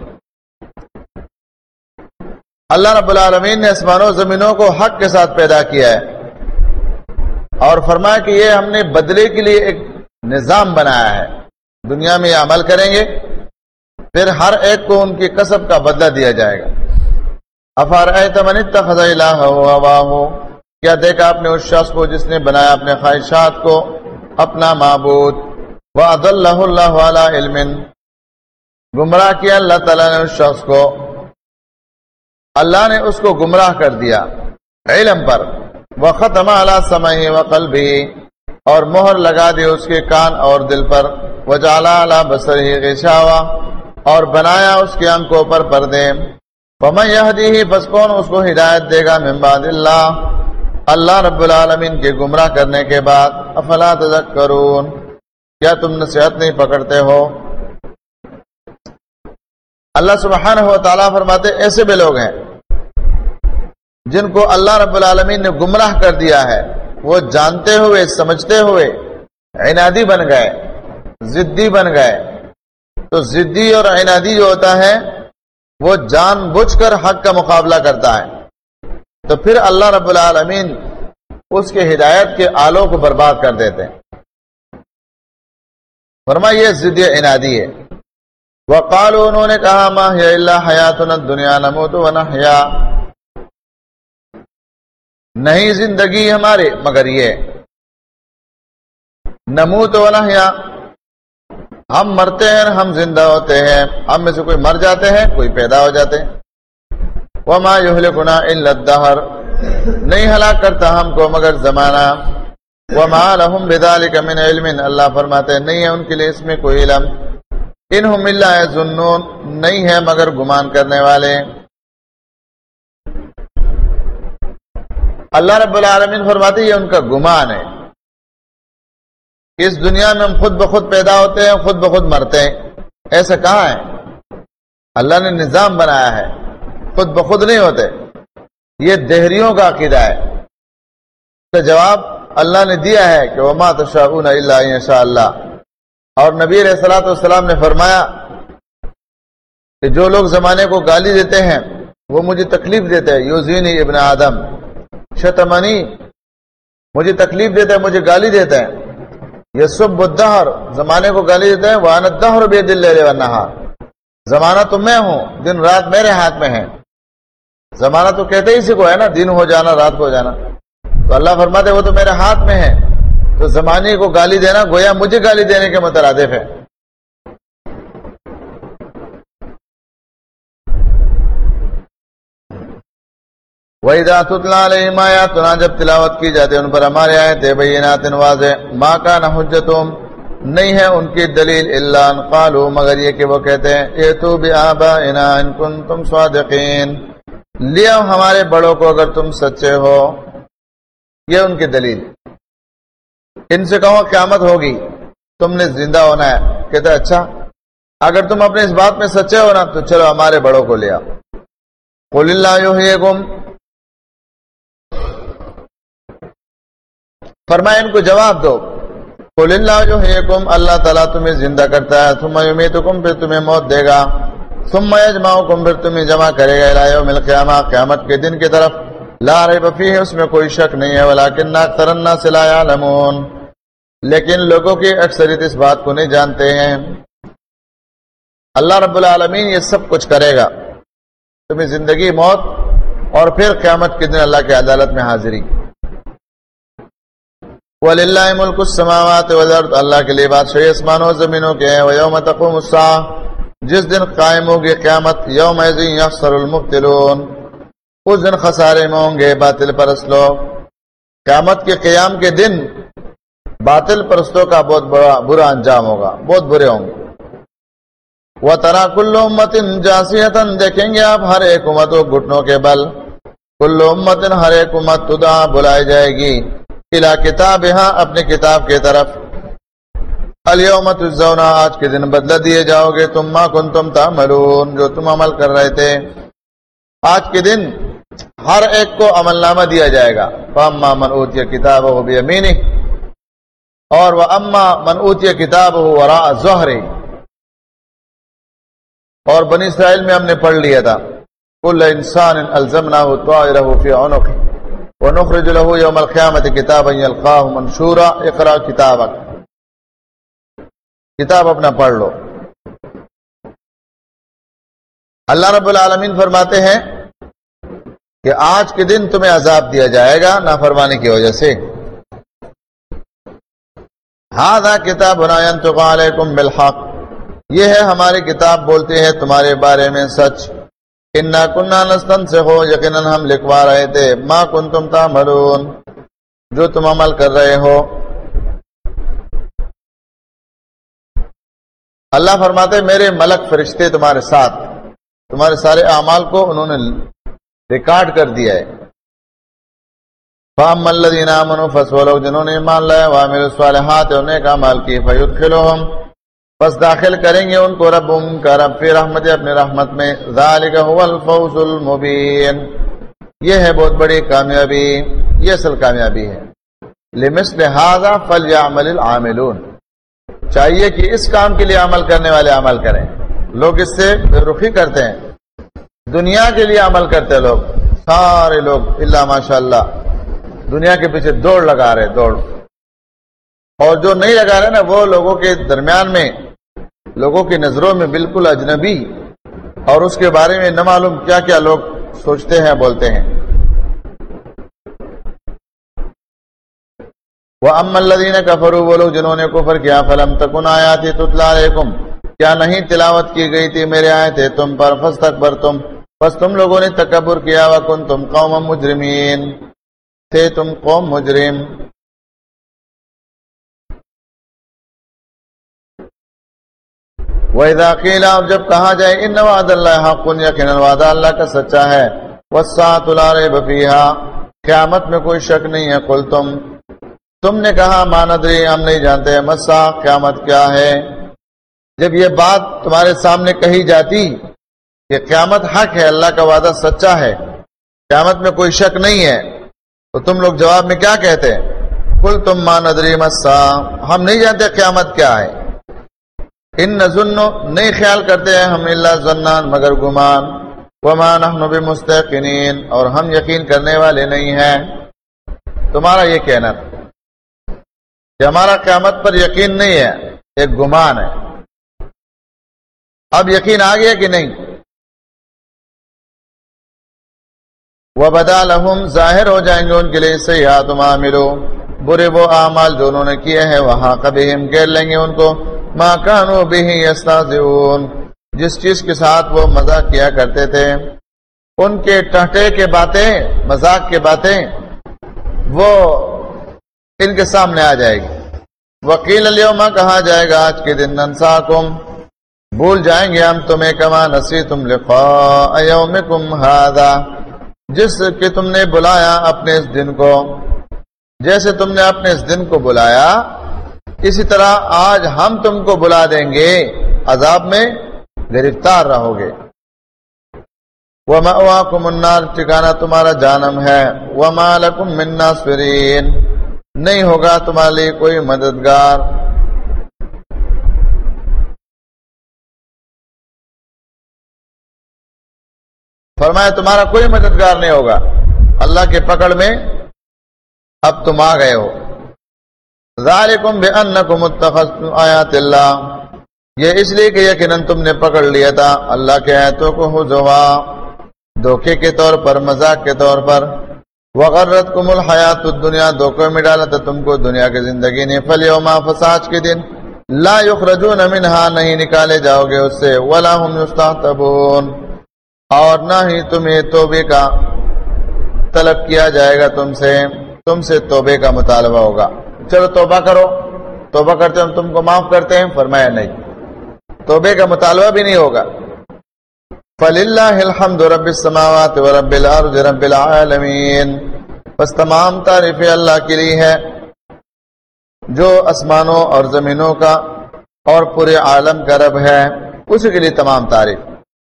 Speaker 1: اللہ رب العالمین نے آسمانوں و زمینوں کو حق کے ساتھ پیدا کیا ہے، اور فرمایا کہ یہ ہم نے بدلے کے لیے ایک نظام بنایا ہے، دنیا میں یہ عمل کریں گے پھر ہر ایک کو ان کی کسب کا بدلہ دیا جائے گا۔ افرأیت من اتخذ الہہ ہواہ، کیا دیکھا آپ نے اس شخص کو جس نے بنایا اپنے خواہشات کو اپنا معبود، وَأَضَلَّهُ اللَّهُ عَلَىٰ عِلْمٍ، گمراہ کیا اللہ تعالیٰ نے اس شخص کو، اللہ نے اس کو گمراہ کر دیا علم پر، وختم علی سمعہ وقلبہ، اور مہر لگا دی اس کے کان اور دل پر، وجعل علی بصرہ غشاوہ، اور بنایا اس کے آنکھوں پر پردے، فمن یہدیہ، پس کون اس کو ہدایت دے گا، من بعد اللہ، اللہ رب العالمین کے گمراہ کرنے کے بعد، افلا تذکرون، کیا تم نصیحت نہیں پکڑتے ہو؟ اللہ سبحانہ و تعالیٰ فرماتے ایسے بھی لوگ ہیں جن کو اللہ رب العالمین نے گمراہ کر دیا ہے، وہ جانتے ہوئے سمجھتے ہوئے عنادی بن گئے، ضدی بن گئے۔ تو ضدی اور عنادی جو ہوتا ہے وہ جان بوجھ کر حق کا مقابلہ کرتا ہے، تو پھر اللہ رب العالمین اس کے ہدایت کے آلوں کو برباد کر دیتے ہیں۔ فرمایا یہ ضدی عنادی ہے۔ وقالوا، انہوں نے کہا، ما ہی الا حیاتنا الدنیا نموت ونحیا، نہیں زندگی ہمارے مگر یہ نموت ونحیا، ہم مرتے ہیں ہم زندہ ہوتے ہیں، ہم میں سے کوئی مر جاتے ہیں کوئی پیدا ہو جاتے ہیں۔ وما یہلکنا الا الدہر، نہیں ہلاک کرتا ہم کو مگر زمانہ۔ وما لہم بذلک من علم، اللہ فرماتے ہیں نہیں ہے ان کے لیے اس میں کوئی علم، انہم الا یظنون، نہیں ہے مگر گمان کرنے والے۔ اللہ رب العالمین فرماتے یہ ان کا گمان ہے۔ اس دنیا میں ہم خود بخود پیدا ہوتے ہیں، خود بخود مرتے ہیں، ایسا کہاں ہے؟ اللہ نے نظام بنایا ہے، خود بخود نہیں ہوتے، یہ دہریوں کا عقیدہ ہے۔ تو جواب اللہ نے دیا ہے کہ وما تشاءون الا ان یشاء اللہ، اور نبی علیہ الصلوۃ والسلام نے فرمایا کہ جو لوگ زمانے کو گالی دیتے ہیں وہ مجھے تکلیف دیتے ہیں، یوزینی ابن آدم شتمنی، مجھے تکلیف دیتا ہے، مجھے گالی دیتا ہے۔ یسب الدہر، زمانے کو گالی دیتا ہے، وانا الدہر بید اللیل والنہار، زمانہ تو میں ہوں، دن رات میرے ہاتھ میں ہے۔ زمانہ تو کہتے ہی اسی کو ہے نا، دن ہو جانا رات کو ہو جانا، تو اللہ فرماتے وہ تو میرے ہاتھ میں ہے، تو زمانے کو گالی دینا گویا مجھے گالی دینے کے مترادف ہے۔ وَإِذَا تُتْلَىٰ عَلَيْهِمْ آيَاتُنَا، جب تلاوت کی جاتی ان پر ہماری آیتیں بینات واضح، مَا كَانَ حُجَّتُهُمْ، نہیں ہے ان کی دلیل الا ان قالوا مگر یہ کہ وہ کہتے ہیں ایتو بآبائنا ان کنتم صادقین، لیا ہمارے بڑوں کو اگر تم سچے ہو، یہ ان کی دلیل۔ ان سے کہو قیامت ہوگی، تم نے زندہ ہونا ہے، کہتے ہیں اچھا اگر تم اپنے اس بات میں سچے ہو نا تو چلو ہمارے بڑوں کو لیا۔ قل اللہ یحییکم، فرمائے ان کو جواب دو، قل اللہ یحییکم، اللہ تعالیٰ تمہیں زندہ کرتا ہے، ثم یمیتکم، پھر تمہیں موت دے گا، ثم یجمعکم، پھر تمہیں جمع کرے گا، الی یوم القیامہ، قیامت کے دن کی طرف، لا ریب فیہ، اس میں کوئی شک نہیں ہے، ولکن اکثر الناس لا یعلمون، لیکن لوگوں کی اکثریت اس بات کو نہیں جانتے ہیں۔ اللہ رب العالمین یہ سب کچھ کرے گا، تمہیں زندگی، موت، اور پھر قیامت کے دن اللہ کی عدالت میں حاضری۔ وَلِلَّهِ مُلْكُ السَّمَاوَاتِ وَالْأَرْضِ، اللہ کے لیے بادشاہی آسمانوں و زمینوں کے ہے۔ وَيَوْمَ تَقُومُ السَّاعَةُ، جس دن قائم ہوگی قیامت، يَوْمَئِذٍ يَخْسَرُ الْمُبْطِلُونَ، اس دن خسارے میں ہوں گے باطل پرست لوگ۔ قیامت کے قیام کے دن باطل پرستوں کا بہت برا انجام ہوگا، بہت برے ہوں گے۔ وَتَرَى كُلُّ أُمَّةٍ جَاثِيَةً، دیکھیں گے آپ ہر ایک امت کو گھٹنوں کے بل، كُلُّ أُمَّةٍ، ہر ایک امت، تدعى، بلائی جائے گی، الى کتابہا، اپنے کتاب کے طرف، الیوم تجزون، آج کے دن بدلہ دیے جاؤ گے، تم ما کنتم تعملون، جو تم عمل کر رہے تھے۔ آج کے دن ہر ایک کو عمل نامہ دیا جائے گا، فاما من اوتی کتابہ بیمینہ، اور واما من اوتی کتابہ وراء ظہرہ، اور بنی اسرائیل میں ہم نے پڑھ لیا تھا کل انسان الزمناہ طائرہ فی عنقہ وَنُخْرِجُ لَهُ يَوْمَ الْقِيَامَةِ كِتَابًا يَلْقَاهُ مَنْشُورًا، اقرأ کتابک، کتاب اپنا پڑھ لو۔ اللہ رب العالمین فرماتے ہیں کہ آج کے دن تمہیں عذاب دیا جائے گا نافرمانی کی وجہ سے۔ هَذَا كِتَابُنَا يَنطِقُ عَلَيْكُمْ بِالْحَقِّ، یہ ہے ہماری کتاب بولتے ہیں تمہارے بارے میں سچ۔ اِنَّا كُنَّا نَسْتَنسِخُ، یقیناً ہم لکھوا رہے تھے، مَا كُنْتُمْ تَعْمَلُونَ، جو تم عمل کر رہے ہو۔ اللہ فرماتے میرے ملک فرشتے تمہارے ساتھ، تمہارے سارے اعمال کو انہوں نے ریکارڈ کر دیا ہے۔ فَأَمَّا الَّذِينَ آمَنُوا، فَسْ وہ لوگ جنہوں نے ایمان لایا، وَعَمِلُوا الصَّالِحَاتِ، اور نیک اعمال کی، فَيُدْخِلُهُمْ، پس داخل کریں گے ان کو رب ان کا رب فی رحمت، اپنے رحمت میں، ذالک هو الفوز المبین، یہ ہے بہت بڑی کامیابی، یہ اصل کامیابی ہے۔ لمثل ھذا فلیعمل العاملون، چاہیے کہ اس کام کے لیے عمل کرنے والے عمل کریں۔ لوگ اس سے بے رخی کرتے ہیں، دنیا کے لیے عمل کرتے ہیں لوگ، سارے لوگ الا ماشاء اللہ دنیا کے پیچھے دوڑ لگا رہے، دوڑ، اور جو نہیں لگا رہے نا وہ لوگوں کے درمیان میں، لوگوں کی نظروں میں بالکل اجنبی، اور اس کے بارے میں نہ معلوم کیا کیا لوگ سوچتے ہیں، بولتے ہیں۔ وَأَمَّا الَّذِينَ كَفَرُوا، وہ لوگ جنہوں نے کفر کیا، فَلَمْ تَكُنْ آيَاتِي تُتْلَىٰ عَلَيْكُمْ، کیا نہیں تلاوت کی گئی تھی میرے آیتیں تم پر، فَاسْتَكْبَرْتُمْ، بس تم لوگوں نے تکبر کیا، وَكُنْتُمْ قَوْمًا مُجْرِمِينَ، تھے تم قوم مجرم۔ وَإِذَا قِيلَ، اب جب کہا جائے، إِنَّ وَعْدَ اللَّهِ حَقٌّ، یقیناً وعدہ اللہ کا سچا ہے، وَالسَّاعَةُ لَا رَيْبَ فِيهَا، قیامت میں کوئی شک نہیں ہے، تم نے کہا مَا نَدْرِي، ہم نہیں جانتے، مَا السَّاعَةُ، قیامت کیا ہے۔ جب یہ بات تمہارے سامنے کہی جاتی کہ قیامت حق ہے، اللہ کا وعدہ سچا ہے، قیامت میں کوئی شک نہیں ہے، تو تم لوگ جواب میں کیا کہتے ہیں؟ قُلْتُم مَا نَدْرِي مَا السَّاعَةُ، ہم نہیں جانتے قیامت کیا ہے۔ ان نظن، نہیں خیال کرتے ہیں ہم، الا ظنان، مگر گمان، وما نحن بمستيقنين، اور ہم یقین کرنے والے نہیں ہیں۔ تمہارا یہ کہنا کہ ہمارا قیامت پر یقین نہیں ہے، ایک گمان ہے، اب یقین آ گیا کہ نہیں؟ وبدا لهم، ظاہر ہو جائیں گے ان کے لیے، سیئات ما عملوا، برے وہ اعمال جو انہوں نے کیے ہیں، وہاں بہم، گھیر لیں گے ان کو، ما كانوا به يستهزئون، جس چیز کے ساتھ وہ مذاق کیا کرتے تھے، ان کے ٹہٹے کے باتیں، مذاق کے باتیں، وہ ان کے سامنے آ جائے گی۔ وقیل الیوم کہا جائے گا آج کے دن ننساکم بھول جائیں گے ہم تمہیں کما نسیتم لقاء یومکم ھذا جس کہ تم نے بلایا اپنے اس دن کو، جیسے تم نے اپنے اس دن کو بلایا اسی طرح آج ہم تم کو بلا دیں گے، عذاب میں گرفتار رہو گے۔ وَمَأْوَاكُمُ النَّارُ ٹھکانہ تمہارا جہنم ہے، وَمَا لَكُم مِّن نَّاصِرِينَ نہیں ہوگا تمہارے لیے کوئی مددگار۔ فرمایا تمہارا کوئی مددگار نہیں ہوگا، اللہ کے پکڑ میں اب تم آ گئے ہو۔ ذالکم بأنکم اتخذتم آیات اللہ یہ اس لیے کہ یقیناً تم نے پکڑ لیا تھا اللہ کے آیتوں کو ہزوا دھوکے کے طور پر، مذاق کے طور پر۔ وغرتکم الحیات الدنیا دھوکے میں ڈالا تھا تم کو دنیا کی زندگی نے۔ فالیوم فساج کے دن لا یخرجون منہا نہیں نکالے جاؤ گے اس سے، ولا هم یستعتبون اور نہ ہی تمہیں توبے کا طلب کیا جائے گا تم سے توبے کا مطالبہ ہوگا، چلو توبہ کرو، توبہ کرتے ہم تم کو معاف کرتے ہیں، فرمایا نہیں، توبے کا مطالبہ بھی نہیں ہوگا۔ فَلِلَّهِ الْحَمْدُ رَبِّ السَّمَاوَاتِ وَرَبِّ الْأَرْضِ رَبِّ الْعَالَمِينَ بس تمام تعریفیں اللہ کے لیے ہے جو آسمانوں اور زمینوں کا اور پورے عالم کا رب ہے، اسی کے لیے تمام تعریف۔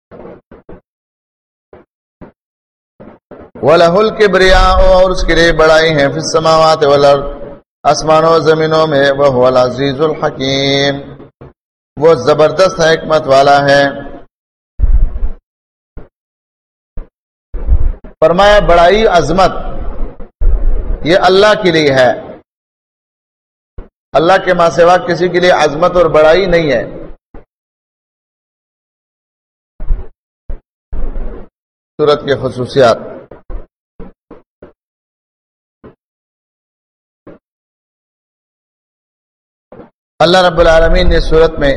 Speaker 1: وَلَهُ الْكِبْرِيَاءُ اور اس کے لیے بڑائی ہے، فِي السَّمَاوَاتِ وَالْأَرْضِ آسمانوں و زمینوں میں، وَهُوَ الْعَزِيزُ الْحَكِيمُ وہ زبردست حکمت والا ہے۔ فرمایا بڑائی عظمت یہ اللہ کے لیے ہے، اللہ کے ماں سوا کسی کے لیے عظمت اور بڑائی نہیں ہے۔ سورت کے خصوصیات۔ اللہ رب العالمین نے سورت میں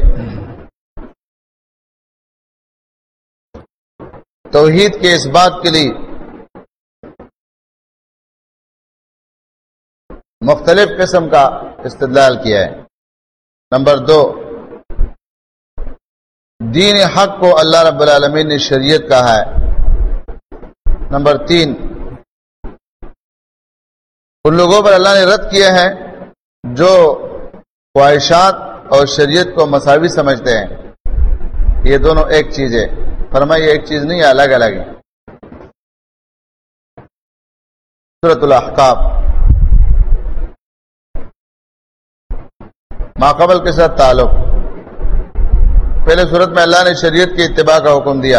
Speaker 1: توحید کے اس بات کے لیے مختلف قسم کا استدلال کیا ہے۔ نمبر 2 دین حق کو اللہ رب العالمین نے شریعت کہا ہے۔ نمبر 3 ان لوگوں پر اللہ نے رد کیا ہے جو خواہشات اور شریعت کو مساوی سمجھتے ہیں، یہ دونوں ایک چیز ہے، فرمایا ایک چیز نہیں ہے، الگ الگ ہے۔ سورۃ الاحقاف ماقبل کے ساتھ تعلق۔ پہلے صورت میں اللہ نے شریعت کی اتباع کا حکم دیا،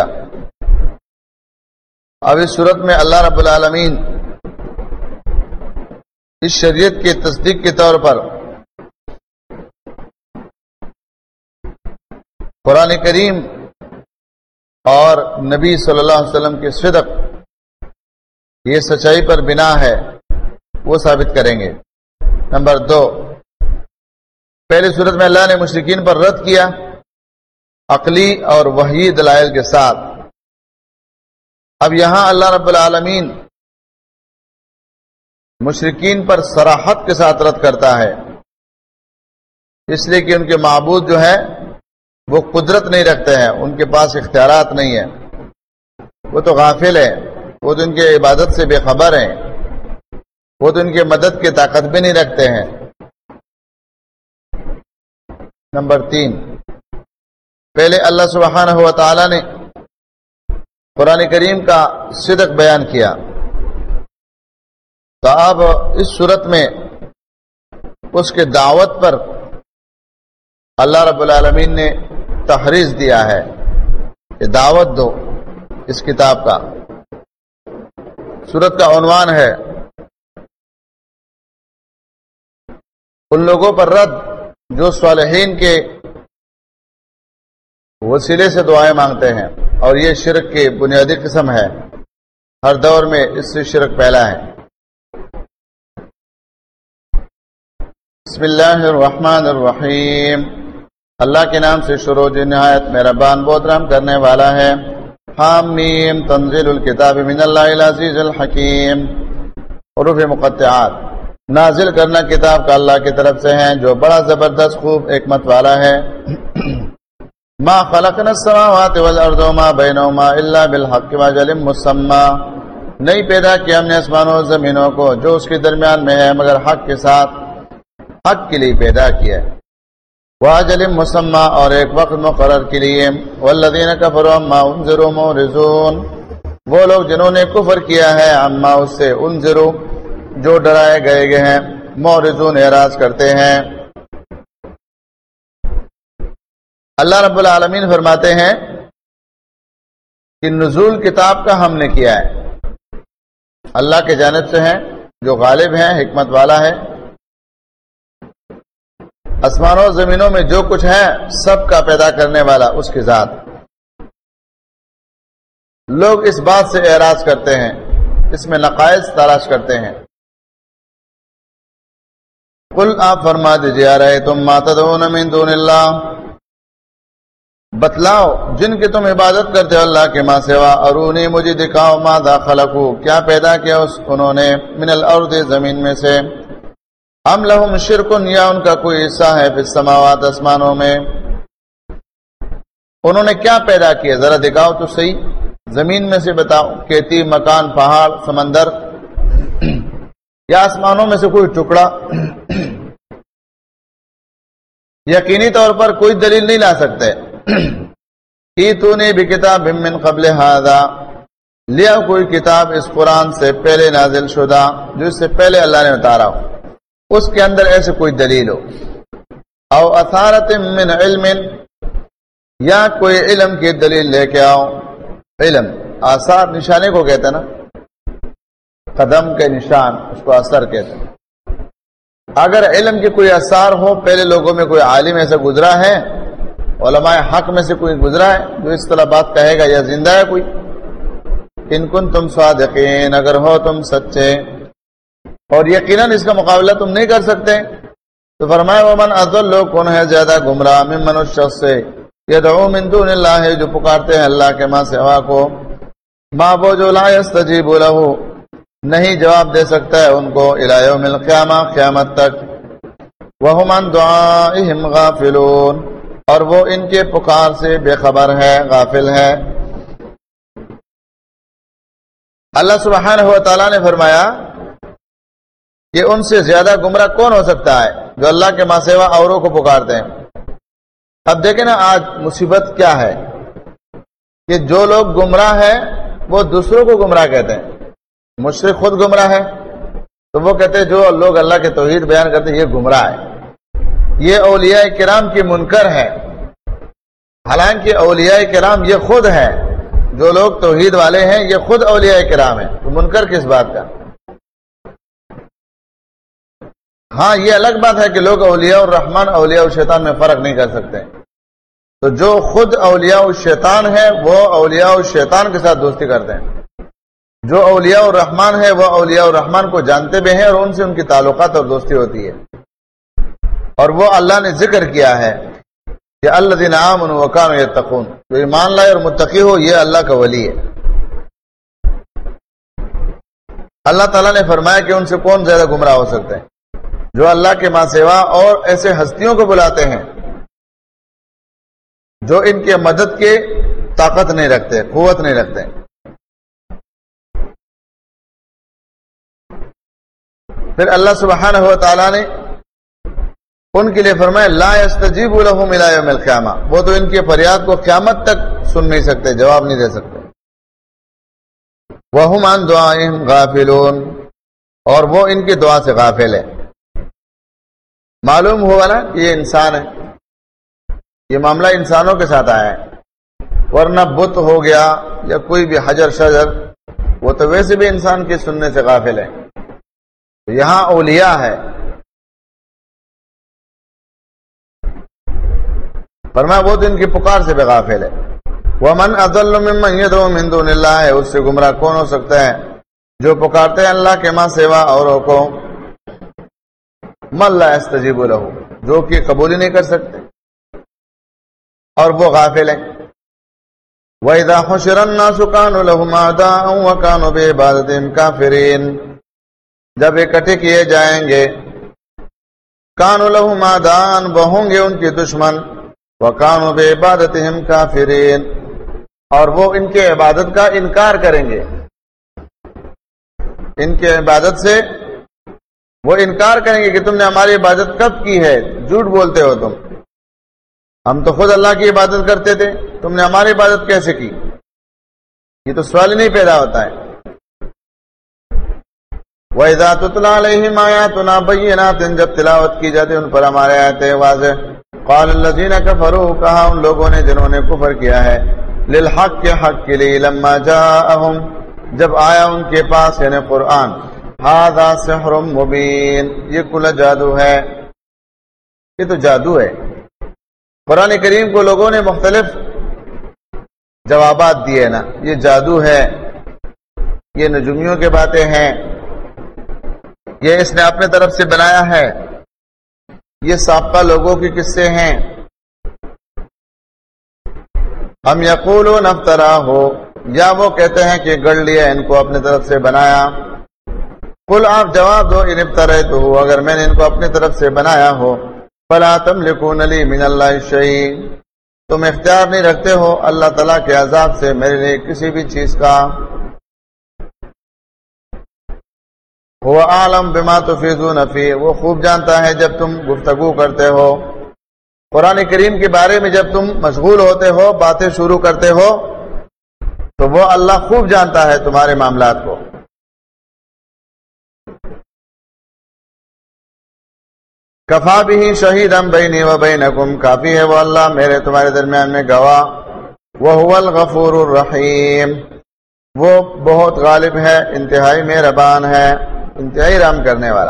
Speaker 1: اب اس صورت میں اللہ رب العالمین اس شریعت کی تصدیق کے طور پر قرآن کریم اور نبی صلی اللہ علیہ وسلم کے صدق یہ سچائی پر بنا ہے وہ ثابت کریں گے۔ نمبر 2 پہلی صورت میں اللہ نے مشرکین پر رد کیا عقلی اور وحی دلائل کے ساتھ، اب یہاں اللہ رب العالمین مشرکین پر صراحت کے ساتھ رد کرتا ہے، اس لیے کہ ان کے معبود جو ہے وہ قدرت نہیں رکھتے ہیں، ان کے پاس اختیارات نہیں ہیں، وہ تو غافل ہیں، وہ تو ان کے عبادت سے بے خبر ہیں، وہ تو ان کے مدد کی طاقت بھی نہیں رکھتے ہیں۔ نمبر 3 پہلے اللہ سبحانہ و تعالی نے قرآن کریم کا صدق بیان کیا، تو اب اس صورت میں اس کے دعوت پر اللہ رب العالمین نے تحریض دیا ہے کہ دعوت دو اس کتاب کا۔ سورت کا عنوان ہے ان لوگوں پر رد جو صالحین کے وسیلے سے دعائیں مانگتے ہیں، اور یہ شرک کی بنیادی قسم ہے، ہر دور میں اس سے شرک پھیلا ہے۔ بسم اللہ الرحمن الرحیم اللہ کے نام سے شروع جو نہایت مہربان بہت رحم کرنے والا ہے۔ حامیم تنزیل الکتاب من اللہ العزیز الحکیم، حروف مقطعات۔ نازل کرنا کتاب کا اللہ کی طرف سے ہے جو بڑا زبردست خوب حکمت والا ہے. ما خلقنا السماوات والارض وما بينهما الا بالحق واجل مسمى، نہیں پیدا کیا ہم نے آسمانوں اور زمینوں کو جو اس کے درمیان میں ہے مگر حق کے ساتھ، حق کے لیے پیدا کیا ہے. واجل مسمى، اور ایک وقت مقرر کے لیے. والذین کفروا عما انذروا معرضون، وہ لوگ جنہوں نے کفر کیا ہے عما اس سے انذروا جو ڈرائے گئے ہیں، معرضون اعراض کرتے ہیں. اللہ رب العالمین فرماتے ہیں کہ نزول کتاب کا ہم نے کیا ہے، اللہ کی جانب سے ہے جو غالب ہے، حکمت والا ہے. آسمانوں زمینوں میں جو کچھ ہے سب کا پیدا کرنے والا اس کی ذات. لوگ اس بات سے اعراض کرتے ہیں، اس میں نقائص تلاش کرتے ہیں. قل آپ فرما دیجیے ارأیتم ما تدعون من دون اللہ، بتلاؤ جن کی تم عبادت کرتے ہو اللہ کے ماں سوا، ارونی مجھے دکھاؤ ماذا خلقو کیا پیدا کیا انہوں نے، من الارض زمین میں سے، ام لہم شرکن یا ان کا کوئی حصہ ہے فی السماوات آسمانوں میں، انہوں نے کیا پیدا کیا ذرا دکھاؤ تو صحیح، زمین میں سے بتاؤ، کھیتی، مکان، پہاڑ، سمندر یا آسمانوں میں سے کوئی ٹکڑا. یقینی طور پر کوئی دلیل نہیں لا سکتے. ایتونی بکتاب من قبل ھذا، لیا کوئی کتاب اس قرآن سے پہلے نازل شدہ جو اس سے پہلے اللہ نے اتارا ہو، اس کے اندر ایسے کوئی دلیل ہو. او اثارت من علم، یا کوئی علم کی دلیل لے کے آؤ. علم آثار نشانے کو کہتے ہیں نا، قدم کے نشان اس کو اثر کہتے ہیں. اگر علم کے کوئی اثار ہو، پہلے لوگوں میں کوئی عالم ایسا گزرا ہے، علماء حق میں سے کوئی گزرا ہے جو اس طرح بات کہے گا یا زندہ ہے کوئی. ان کنتم صادقین، اگر ہو تم سچے، اور یقیناً اس کا مقابلہ تم نہیں کر سکتے. تو فرمایا ومن اضل، لوگ کون ہے زیادہ گمراہ، ممن اس شخص سے یدعو من دون اللہ جو پکارتے ہیں اللہ کے ماں سوا کو، ما وہ جو لا یستجیب لہ نہیں جواب دے سکتا ہے ان کو، الی یوم القیامہ قیامت تک، وہم عن دعائہم غافلون، اور وہ ان کے پکار سے بے خبر ہے، غافل ہے. اللہ سبحانہ و تعالیٰ نے فرمایا کہ ان سے زیادہ گمراہ کون ہو سکتا ہے جو اللہ کے ماں سوا اوروں کو پکارتے ہیں. اب دیکھیں نا آج مصیبت کیا ہے کہ جو لوگ گمراہ ہیں وہ دوسروں کو گمراہ کہتے ہیں. مشرک خود گمراہ ہے تو وہ کہتے ہیں جو لوگ اللہ کے توحید بیان کرتے ہیں یہ گمراہ ہے، یہ اولیاء کرام کی منکر ہے. حالانکہ اولیاء کرام یہ خود ہے، جو لوگ توحید والے ہیں یہ خود اولیاء کرام ہیں، تو منکر کس بات کا. ہاں یہ الگ بات ہے کہ لوگ اولیاء الرحمن اولیاء الشیطان میں فرق نہیں کر سکتے. تو جو خود اولیاء الشیطان ہے وہ اولیاء الشیطان کے ساتھ دوستی کرتے ہیں، جو اولیاء الرحمن ہے وہ اولیاء الرحمن کو جانتے بھی ہیں اور ان سے ان کی تعلقات اور دوستی ہوتی ہے. اور وہ اللہ نے ذکر کیا ہے کہ الذین آمنوا وکانوا یتقون، جو ایمان لائے اور متقی ہو یہ اللہ کا ولی ہے. اللہ تعالیٰ نے فرمایا کہ ان سے کون زیادہ گمراہ ہو سکتے ہیں، جو اللہ کے ماں سوا اور ایسے ہستیوں کو بلاتے ہیں جو ان کے مدد کے طاقت نہیں رکھتے، قوت نہیں رکھتے. پھر اللہ سبحانہ و تعالیٰ نے ان کے لیے فرمایا لا یستجیب لہم الی یوم القیامہ، وہ تو ان کی فریاد کو قیامت تک سن نہیں سکتے، جواب نہیں دے سکتے. وہم عن دعائہم غافلون، اور وہ ان کی دعا سے غافل ہے. معلوم ہوا نا کہ یہ انسان ہے، یہ معاملہ انسانوں کے ساتھ آیا ہے، ورنہ بت ہو گیا یا کوئی بھی حجر شجر وہ تو ویسے بھی انسان کے سننے سے غافل ہے. یہاں اولیاء ہے. فرمایا وہ تو ان کی پکار سے بے غافل ہے. ومن اضل ممن يدعو من دون اللہ، اس سے گمراہ کون ہو سکتا ہے جو پکارتے ہیں اللہ کے ماں سوا اوروں کو، من لا يستجیب لہ، جو کہ قبول ہی نہیں کر سکتے اور وہ غافل ہیں. وَإِذَا حُشِرَ النَّاسُ كَانُوا لَهُمْ أَعْدَاءً وَكَانُوا بِعِبَادَتِهِمْ كَافِرِينَ، جب اکٹھے کیے جائیں گے، کانوا لہم اعداء، وہ ہوں گے ان کے دشمن، وکانوا بعبادتہم کافرین، اور وہ ان کے عبادت کا انکار کریں گے، ان کے عبادت سے وہ انکار کریں گے کہ تم نے ہماری عبادت کب کی ہے، جھوٹ بولتے ہو تم، ہم تو خود اللہ کی عبادت کرتے تھے، تم نے ہماری عبادت کیسے کی؟ یہ تو سوال ہی نہیں پیدا ہوتا ہے۔ وَإِذَا تُتْلَىٰ عَلَيْهِمْ آيَاتُنَا بَيِّنَاتٍ، جب تلاوت کی جاتی ان پر ہمارے آیتیں واضح، قَالَ الَّذِينَ كَفَرُوا، کہا ان لوگوں نے جنہوں نے کفر کیا ہے، لِلْحَقِّ، کے حق کے لیے، لَمَّا جَاءَهُمْ، جب آیا ان کے پاس یعنی قرآن، هَذَا سِحْرٌ مُبِينٌ، یہ کھلا جادو ہے، یہ تو جادو ہے۔ قرآن کریم کو لوگوں نے مختلف جوابات دیے نا، یہ جادو ہے، یہ نجومیوں کی باتیں ہیں، یہ اس نے اپنے طرف سے بنایا ہے، یہ سابقہ لوگوں کے قصے ہیں۔ ہم یقولون افتراہ، یا وہ کہتے ہیں کہ گڑھ لیا ان کو، اپنے طرف سے بنایا۔ قل، آپ جواب دو، ان افتریتہ، اگر میں نے ان کو اپنی طرف سے بنایا ہو، فلا تملکون لی من اللہ شیء، تم اختیار نہیں رکھتے ہو اللہ تعالیٰ کے عذاب سے میرے لیے کسی بھی چیز کا۔ هو اعلم بما تفیضون فیہ، وہ خوب جانتا ہے جب تم گفتگو کرتے ہو قرآن کریم کے بارے میں، جب تم مشغول ہوتے ہو، باتیں شروع کرتے ہو، تو وہ اللہ خوب جانتا ہے تمہارے معاملات کو۔ کفا بہ شہیدا بینی و بینکم، کافی ہے وہ اللہ میرے تمہارے درمیان میں گواہ۔ وہو الغفور الرحیم، وہ بہت غالب ہے، انتہائی مہربان ہے، انتہائی رحم کرنے والا۔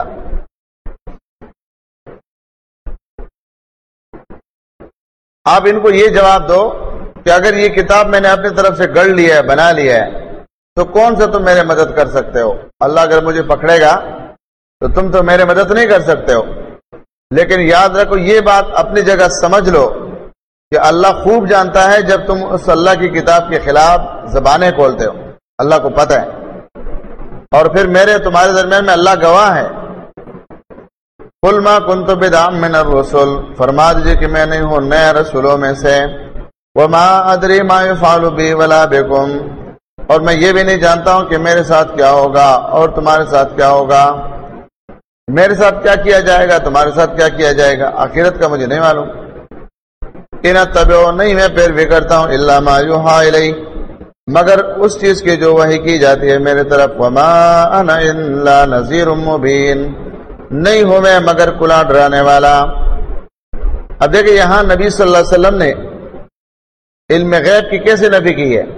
Speaker 1: آپ ان کو یہ جواب دو کہ اگر یہ کتاب میں نے اپنی طرف سے گڑھ لیا ہے، بنا لیا ہے، تو کون سا تم میرے مدد کر سکتے ہو؟ اللہ اگر مجھے پکڑے گا تو تم تو میرے مدد نہیں کر سکتے ہو۔ لیکن یاد رکھو، یہ بات اپنی جگہ سمجھ لو کہ اللہ خوب جانتا ہے جب تم اس اللہ کی کتاب کے خلاف زبانیں کھولتے ہو، اللہ کو پتہ ہے، اور پھر میرے تمہارے درمیان میں اللہ گواہ ہے۔ قل ما کنت بدعا من الرسل، فرما دیجیے کہ میں نہیں ہوں نئے رسولوں میں سے۔ وما ادری ما یفعل بی ولا بکم، اور میں یہ بھی نہیں جانتا ہوں کہ میرے ساتھ کیا ہوگا اور تمہارے ساتھ کیا ہوگا، میرے ساتھ کیا کیا جائے گا، تمہارے ساتھ کیا کیا جائے گا، آخرت کا مجھے نہیں معلوم۔ ان اتبع، نہیں میں پیروی کرتا ہوں، الا ما یوحى الی، مگر اس چیز کی جو وحی کی جاتی ہے میرے طرف۔ وما انا الا نذیر مبین، نہیں ہوں میں مگر کھلا ڈرانے والا۔ اب دیکھیں یہاں نبی صلی اللہ علیہ وسلم نے علم غیب کی کیسے نفی کی ہے؟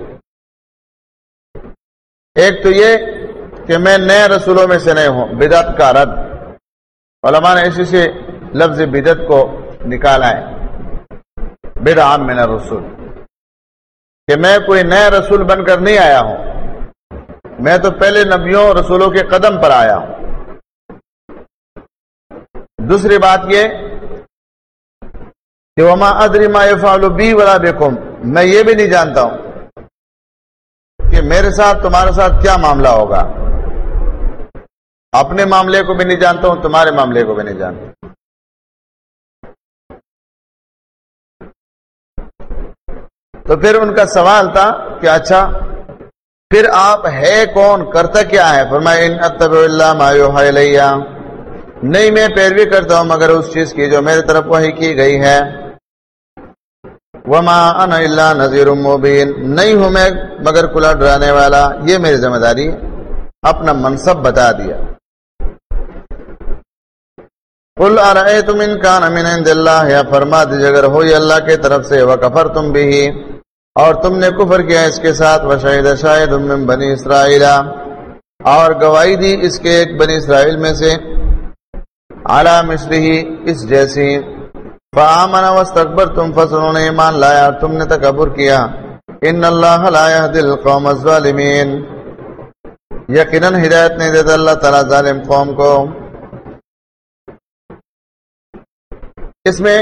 Speaker 1: ایک تو یہ کہ میں نئے رسولوں میں سے نہیں ہوں، بدعت کا رد، علماء نے اسی سے لفظ بدعت کو نکالا ہے، بدعا من الرسول، کہ میں کوئی نیا رسول بن کر نہیں آیا ہوں، میں تو پہلے نبیوں اور رسولوں کے قدم پر آیا ہوں۔ دوسری بات یہ کہ وما ادری ما یفعل بی ولا بکم، میں یہ بھی نہیں جانتا ہوں کہ میرے ساتھ تمہارے ساتھ کیا معاملہ ہوگا، اپنے معاملے کو بھی نہیں جانتا ہوں، تمہارے معاملے کو بھی نہیں جانتا۔ تو پھر ان کا سوال تھا کہ اچھا پھر آپ ہے کون، کرتا کیا ہے؟ فرمایا ان اتبع الا ما یوحى الی، نہیں میں پیروی کرتا ہوں مگر اس چیز کی جو میرے طرف وحی کی گئی ہے۔ وما انا الا نذیر مبین، نہیں ہوں میں مگر کھلا ڈرانے والا، یہ میری ذمہ داری ہے، اپنا منصب بتا دیا۔ قل ارأیتم ان کان من عند اللہ، یا فرما دیجیے اگر ہو یہ اللہ کے طرف سے، وکفرتم بہ، اور تم نے کفر کیا اس کے ساتھ، وشہد شاہد من بنی اسرائیل، اور گواہی دی اس کے ایک بنی اسرائیل میں سے، علی مثلہ، اس جیسی، فآمن واستکبرتم، فسنوں نے ایمان لایا تم نے تکبر کیا، ان اللہ لا یہدی القوم الظالمین، یقیناً ہدایت نہیں دیتا اللہ تعالیٰ ظالم قوم کو۔ اس میں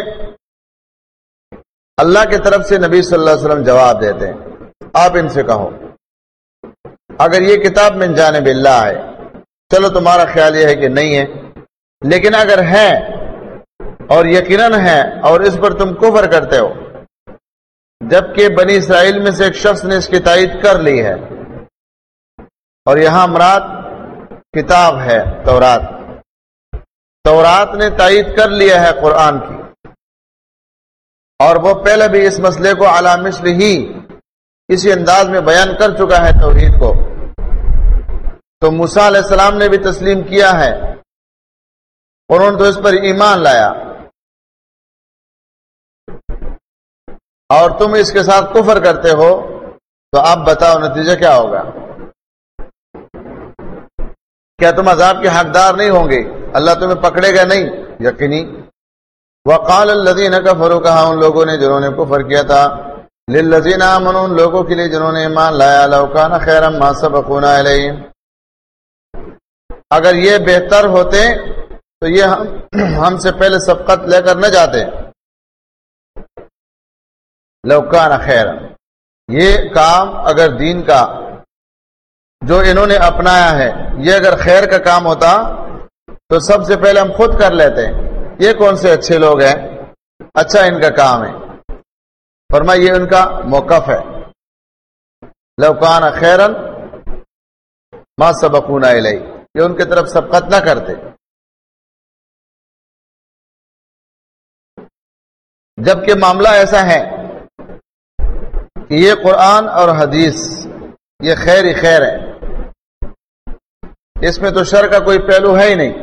Speaker 1: اللہ کی طرف سے نبی صلی اللہ علیہ وسلم جواب دیتے ہیں، آپ ان سے کہو اگر یہ کتاب من جانب اللہ ہے، چلو تمہارا خیال یہ ہے کہ نہیں ہے، لیکن اگر ہے اور یقیناً ہے اور اس پر تم کفر کرتے ہو، جبکہ بنی اسرائیل میں سے ایک شخص نے اس کی تائید کر لی ہے، اور یہاں مراد کتاب ہے تورات، تورات نے تائید کر لیا ہے قرآن کی، اور وہ پہلے بھی اس مسئلے کو علی مثل ہی اسی انداز میں بیان کر چکا ہے توحید کو، تو موسیٰ علیہ السلام نے بھی تسلیم کیا ہے، انہوں نے تو اس پر ایمان لایا، اور تم اس کے ساتھ کفر کرتے ہو، تو اب بتاؤ نتیجہ کیا ہوگا؟ کیا تم عذاب کے حقدار نہیں ہوں گے؟ اللہ تمہیں پکڑے گا نہیں؟ یقینی۔ وقال الذین کفروا، کہا ان لوگوں نے جنہوں نے کفر کیا تھا، للذین آمنوا، ان لوگوں کے لیے جنہوں نے ایمان لایا، لو کان خیرا ما سبقونا الیہ، اگر یہ بہتر ہوتے تو یہ ہم سے پہلے سبقت لے کر نہ جاتے۔ لو کان خیرا، یہ کام اگر دین کا جو انہوں نے اپنایا ہے یہ اگر خیر کا کام ہوتا تو سب سے پہلے ہم خود کر لیتے، یہ کون سے اچھے لوگ ہیں، اچھا ان کا کام ہے، فرمایا یہ ان کا موقف ہے، لو کان خیرا ما سبقونا الیہ، یہ ان کی طرف سبقت نہ کرتے۔ جبکہ معاملہ ایسا ہے کہ یہ قرآن اور حدیث یہ خیر ہی خیر ہے، اس میں تو شر کا کوئی پہلو ہے ہی نہیں،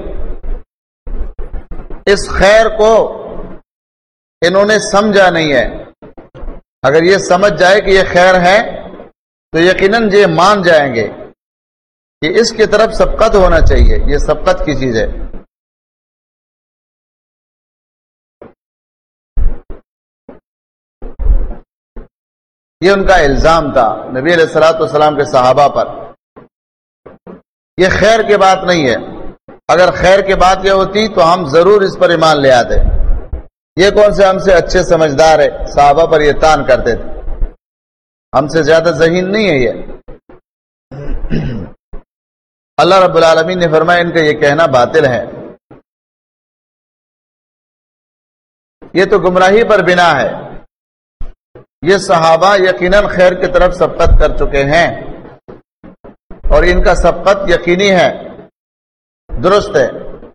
Speaker 1: اس خیر کو انہوں نے سمجھا نہیں ہے، اگر یہ سمجھ جائے کہ یہ خیر ہے تو یقیناً یہ مان جائیں گے کہ اس کی طرف سبقت ہونا چاہیے، یہ سبقت کی چیز ہے۔ یہ ان کا الزام تھا نبی علیہ الصلوۃ والسلام کے صحابہ پر، یہ خیر کی بات نہیں ہے، اگر خیر کی بات یہ ہوتی تو ہم ضرور اس پر ایمان لے آتے، یہ کون سے ہم سے اچھے سمجھدار ہے، صحابہ پر یہ تان کرتے تھے، ہم سے زیادہ ذہین نہیں ہے یہ۔ اللہ رب العالمین نے فرمایا ان کا یہ کہنا باطل ہے، یہ تو گمراہی پر بنا ہے، یہ صحابہ یقیناً خیر کی طرف سبقت کر چکے ہیں اور ان کا سبقت یقینی ہے، درست ہے۔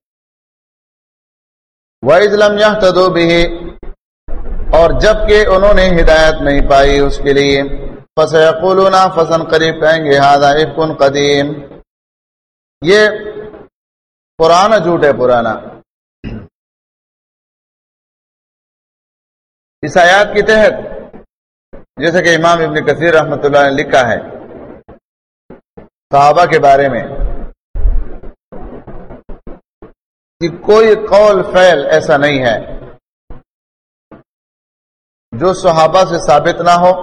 Speaker 1: وَإِذْ لَمْ يَهْتَدُوا بِهِ، اور جب کہ انہوں نے ہدایت نہیں پائی اس کے لیے، فَسَيَقُولُونَ، فَسَن قریب کہیں گے، هَذَا إِفْكٌ قَدِيمٌ، یہ پرانا جھوٹ ہے، پرانا۔ اس آیات کے تحت جیسا کہ امام ابن کثیر رحمۃ اللہ نے لکھا ہے صحابہ کے بارے میں کہ کوئی قول فعل ایسا نہیں ہے جو صحابہ سے ثابت نہ ہو،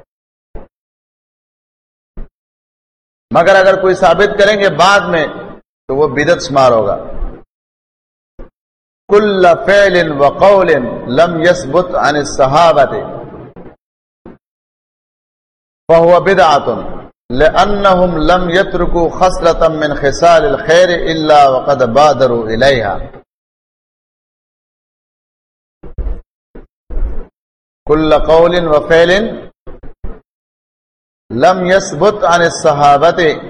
Speaker 1: مگر اگر کوئی ثابت کریں گے بعد میں تو وہ بدعت شمار ہوگا۔ کل فعل وقول لم يثبت عن الصحابۃ فهو بدعة لأنهم لم يتركوا خصلة من خصال الخير إلا وقد بادروا إليها۔ كل قول وفعل لم يثبت عن الصحابة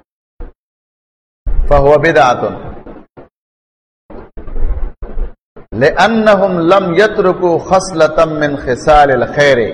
Speaker 1: فهو بدعة لأنهم لم يتركوا خصلة من خصال الخير،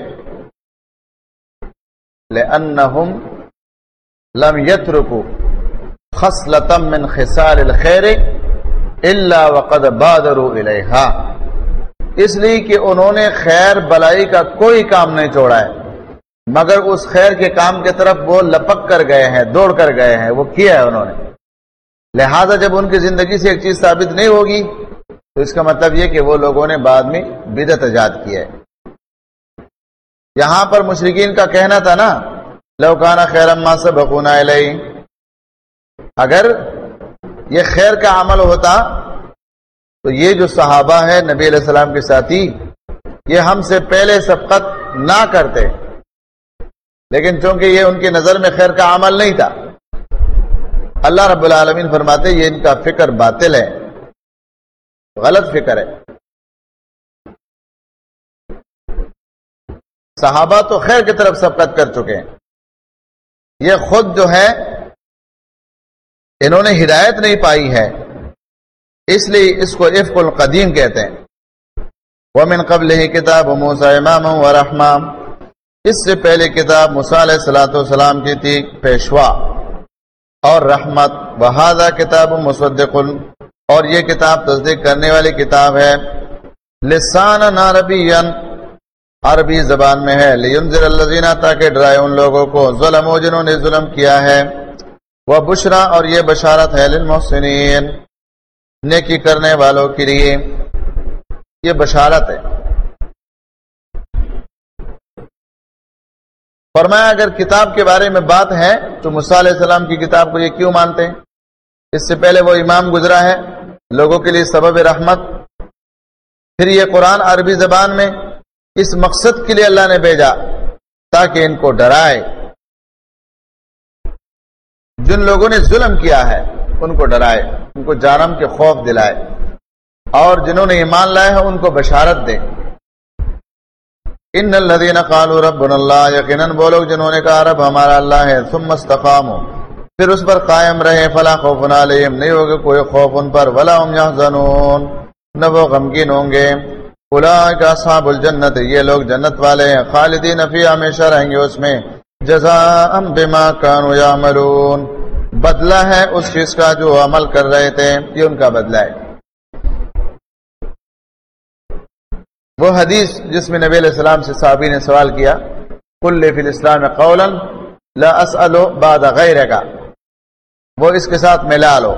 Speaker 1: لأنهم لم يتركوا خصلة من خصال الخير إلا وقد بادروا إليها، اس لیے کہ انہوں نے خیر بلائی کا کوئی کام نہیں چھوڑا ہے مگر اس خیر کے کام کی طرف وہ لپک کر گئے ہیں، دوڑ کر گئے ہیں، وہ کیا ہے انہوں نے۔ لہذا جب ان کی زندگی سے ایک چیز ثابت نہیں ہوگی تو اس کا مطلب یہ کہ وہ لوگوں نے بعد میں بدعت ایجاد کیا ہے۔ یہاں پر مشرکین کا کہنا تھا نا، لو کان خیرا ما سبقونا الیہ، اگر یہ خیر کا عمل ہوتا تو یہ جو صحابہ ہے نبی علیہ السلام کے ساتھی، یہ ہم سے پہلے سبقت نہ کرتے، لیکن چونکہ یہ ان کی نظر میں خیر کا عمل نہیں تھا اللہ رب العالمین فرماتے یہ ان کا فکر باطل ہے، غلط فکر ہے۔ صحابہ تو خیر کی طرف سبقت کر چکے ہیں، یہ خود جو ہے انہوں نے ہدایت نہیں پائی ہے، اس لیے اس کو افق القدیم کہتے ہیں۔ وَمِن قَبْلِهِ کتاب موسیٰ اماما ورحمہ، اس سے پہلے کتاب موسیٰ علیہ السلام کی تھی پیشوا اور رحمت۔ وَهَذَا کتاب مصدق، اور یہ کتاب تصدیق کرنے والی کتاب ہے، لسانًا عربیًا، عربی زبان میں ہے، لِيُنذِرَ الَّذِينَ، تاکہ ڈرائے ان لوگوں کو ظلموا جنہوں نے ظلم کیا ہے، وَبُشْرَى، اور یہ بشارت ہے، لِلْمُحْسِنِينَ، نیکی کرنے والوں کے لیے یہ بشارت ہے۔ فرمایا اگر کتاب کے بارے میں بات ہے تو موسیٰ علیہ السلام کی کتاب کو یہ کیوں مانتے ہیں؟ اس سے پہلے وہ امام گزرا ہے لوگوں کے لیے سبب رحمت، پھر یہ قرآن عربی زبان میں اس مقصد کے لیے اللہ نے بھیجا تاکہ ان کو ڈرائے، جن لوگوں نے ظلم کیا ہے ان کو ڈرائے، ان کو جہنم کے خوف دلائے، اور جنہوں نے ایمان لائے ہیں ان کو بشارت دے۔ ان الذين قالوا ربنا اللہ، یقیناً وہ لوگ جنہوں نے کہا رب ہمارا اللہ ہے، ثم استقاموا، پھر اس پر قائم رہے، فلا خوف علیہم، نہیں ہوگا کوئی خوف ان پر، ولا هم يحزنون، نہ وہ غمگین ہوں گے۔ اولئک اصحاب الجنت، یہ لوگ جنت والے ہیں، خالدین فیہا، ہمیشہ رہیں گے اس میں، جزاء بما كانوا يعملون، بدلہ ہے اس چیز کا جو عمل کر رہے تھے، یہ ان کا بدلہ ہے۔ وہ حدیث جس میں نبی علیہ السلام سے صحابی نے سوال کیا، قل لی فی الاسلام قولا لا اسأل بعد غیرک، وہ اس کے ساتھ ملا لو۔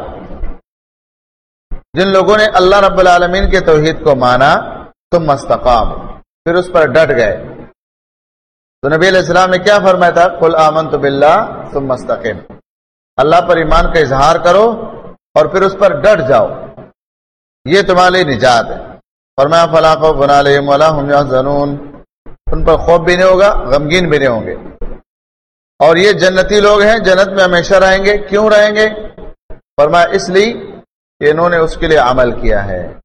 Speaker 1: جن لوگوں نے اللہ رب العالمین کے توحید کو مانا تم استقام، پھر اس پر ڈٹ گئے، تو نبی علیہ السلام نے کیا فرمایا تھا؟ قل آمنت باللہ ثم استقم، اللہ پر ایمان کا اظہار کرو اور پھر اس پر ڈٹ جاؤ، یہ تمہارے لیے نجات ہے۔ فرمایا فلا خوف علیہم ولا هم يحزنون، ان پر خوف بھی نہیں ہوگا، غمگین بھی نہیں ہوں گے، اور یہ جنتی لوگ ہیں، جنت میں ہمیشہ رہیں گے۔ کیوں رہیں گے؟ فرمایا اس لیے کہ انہوں نے اس کے لیے عمل کیا ہے۔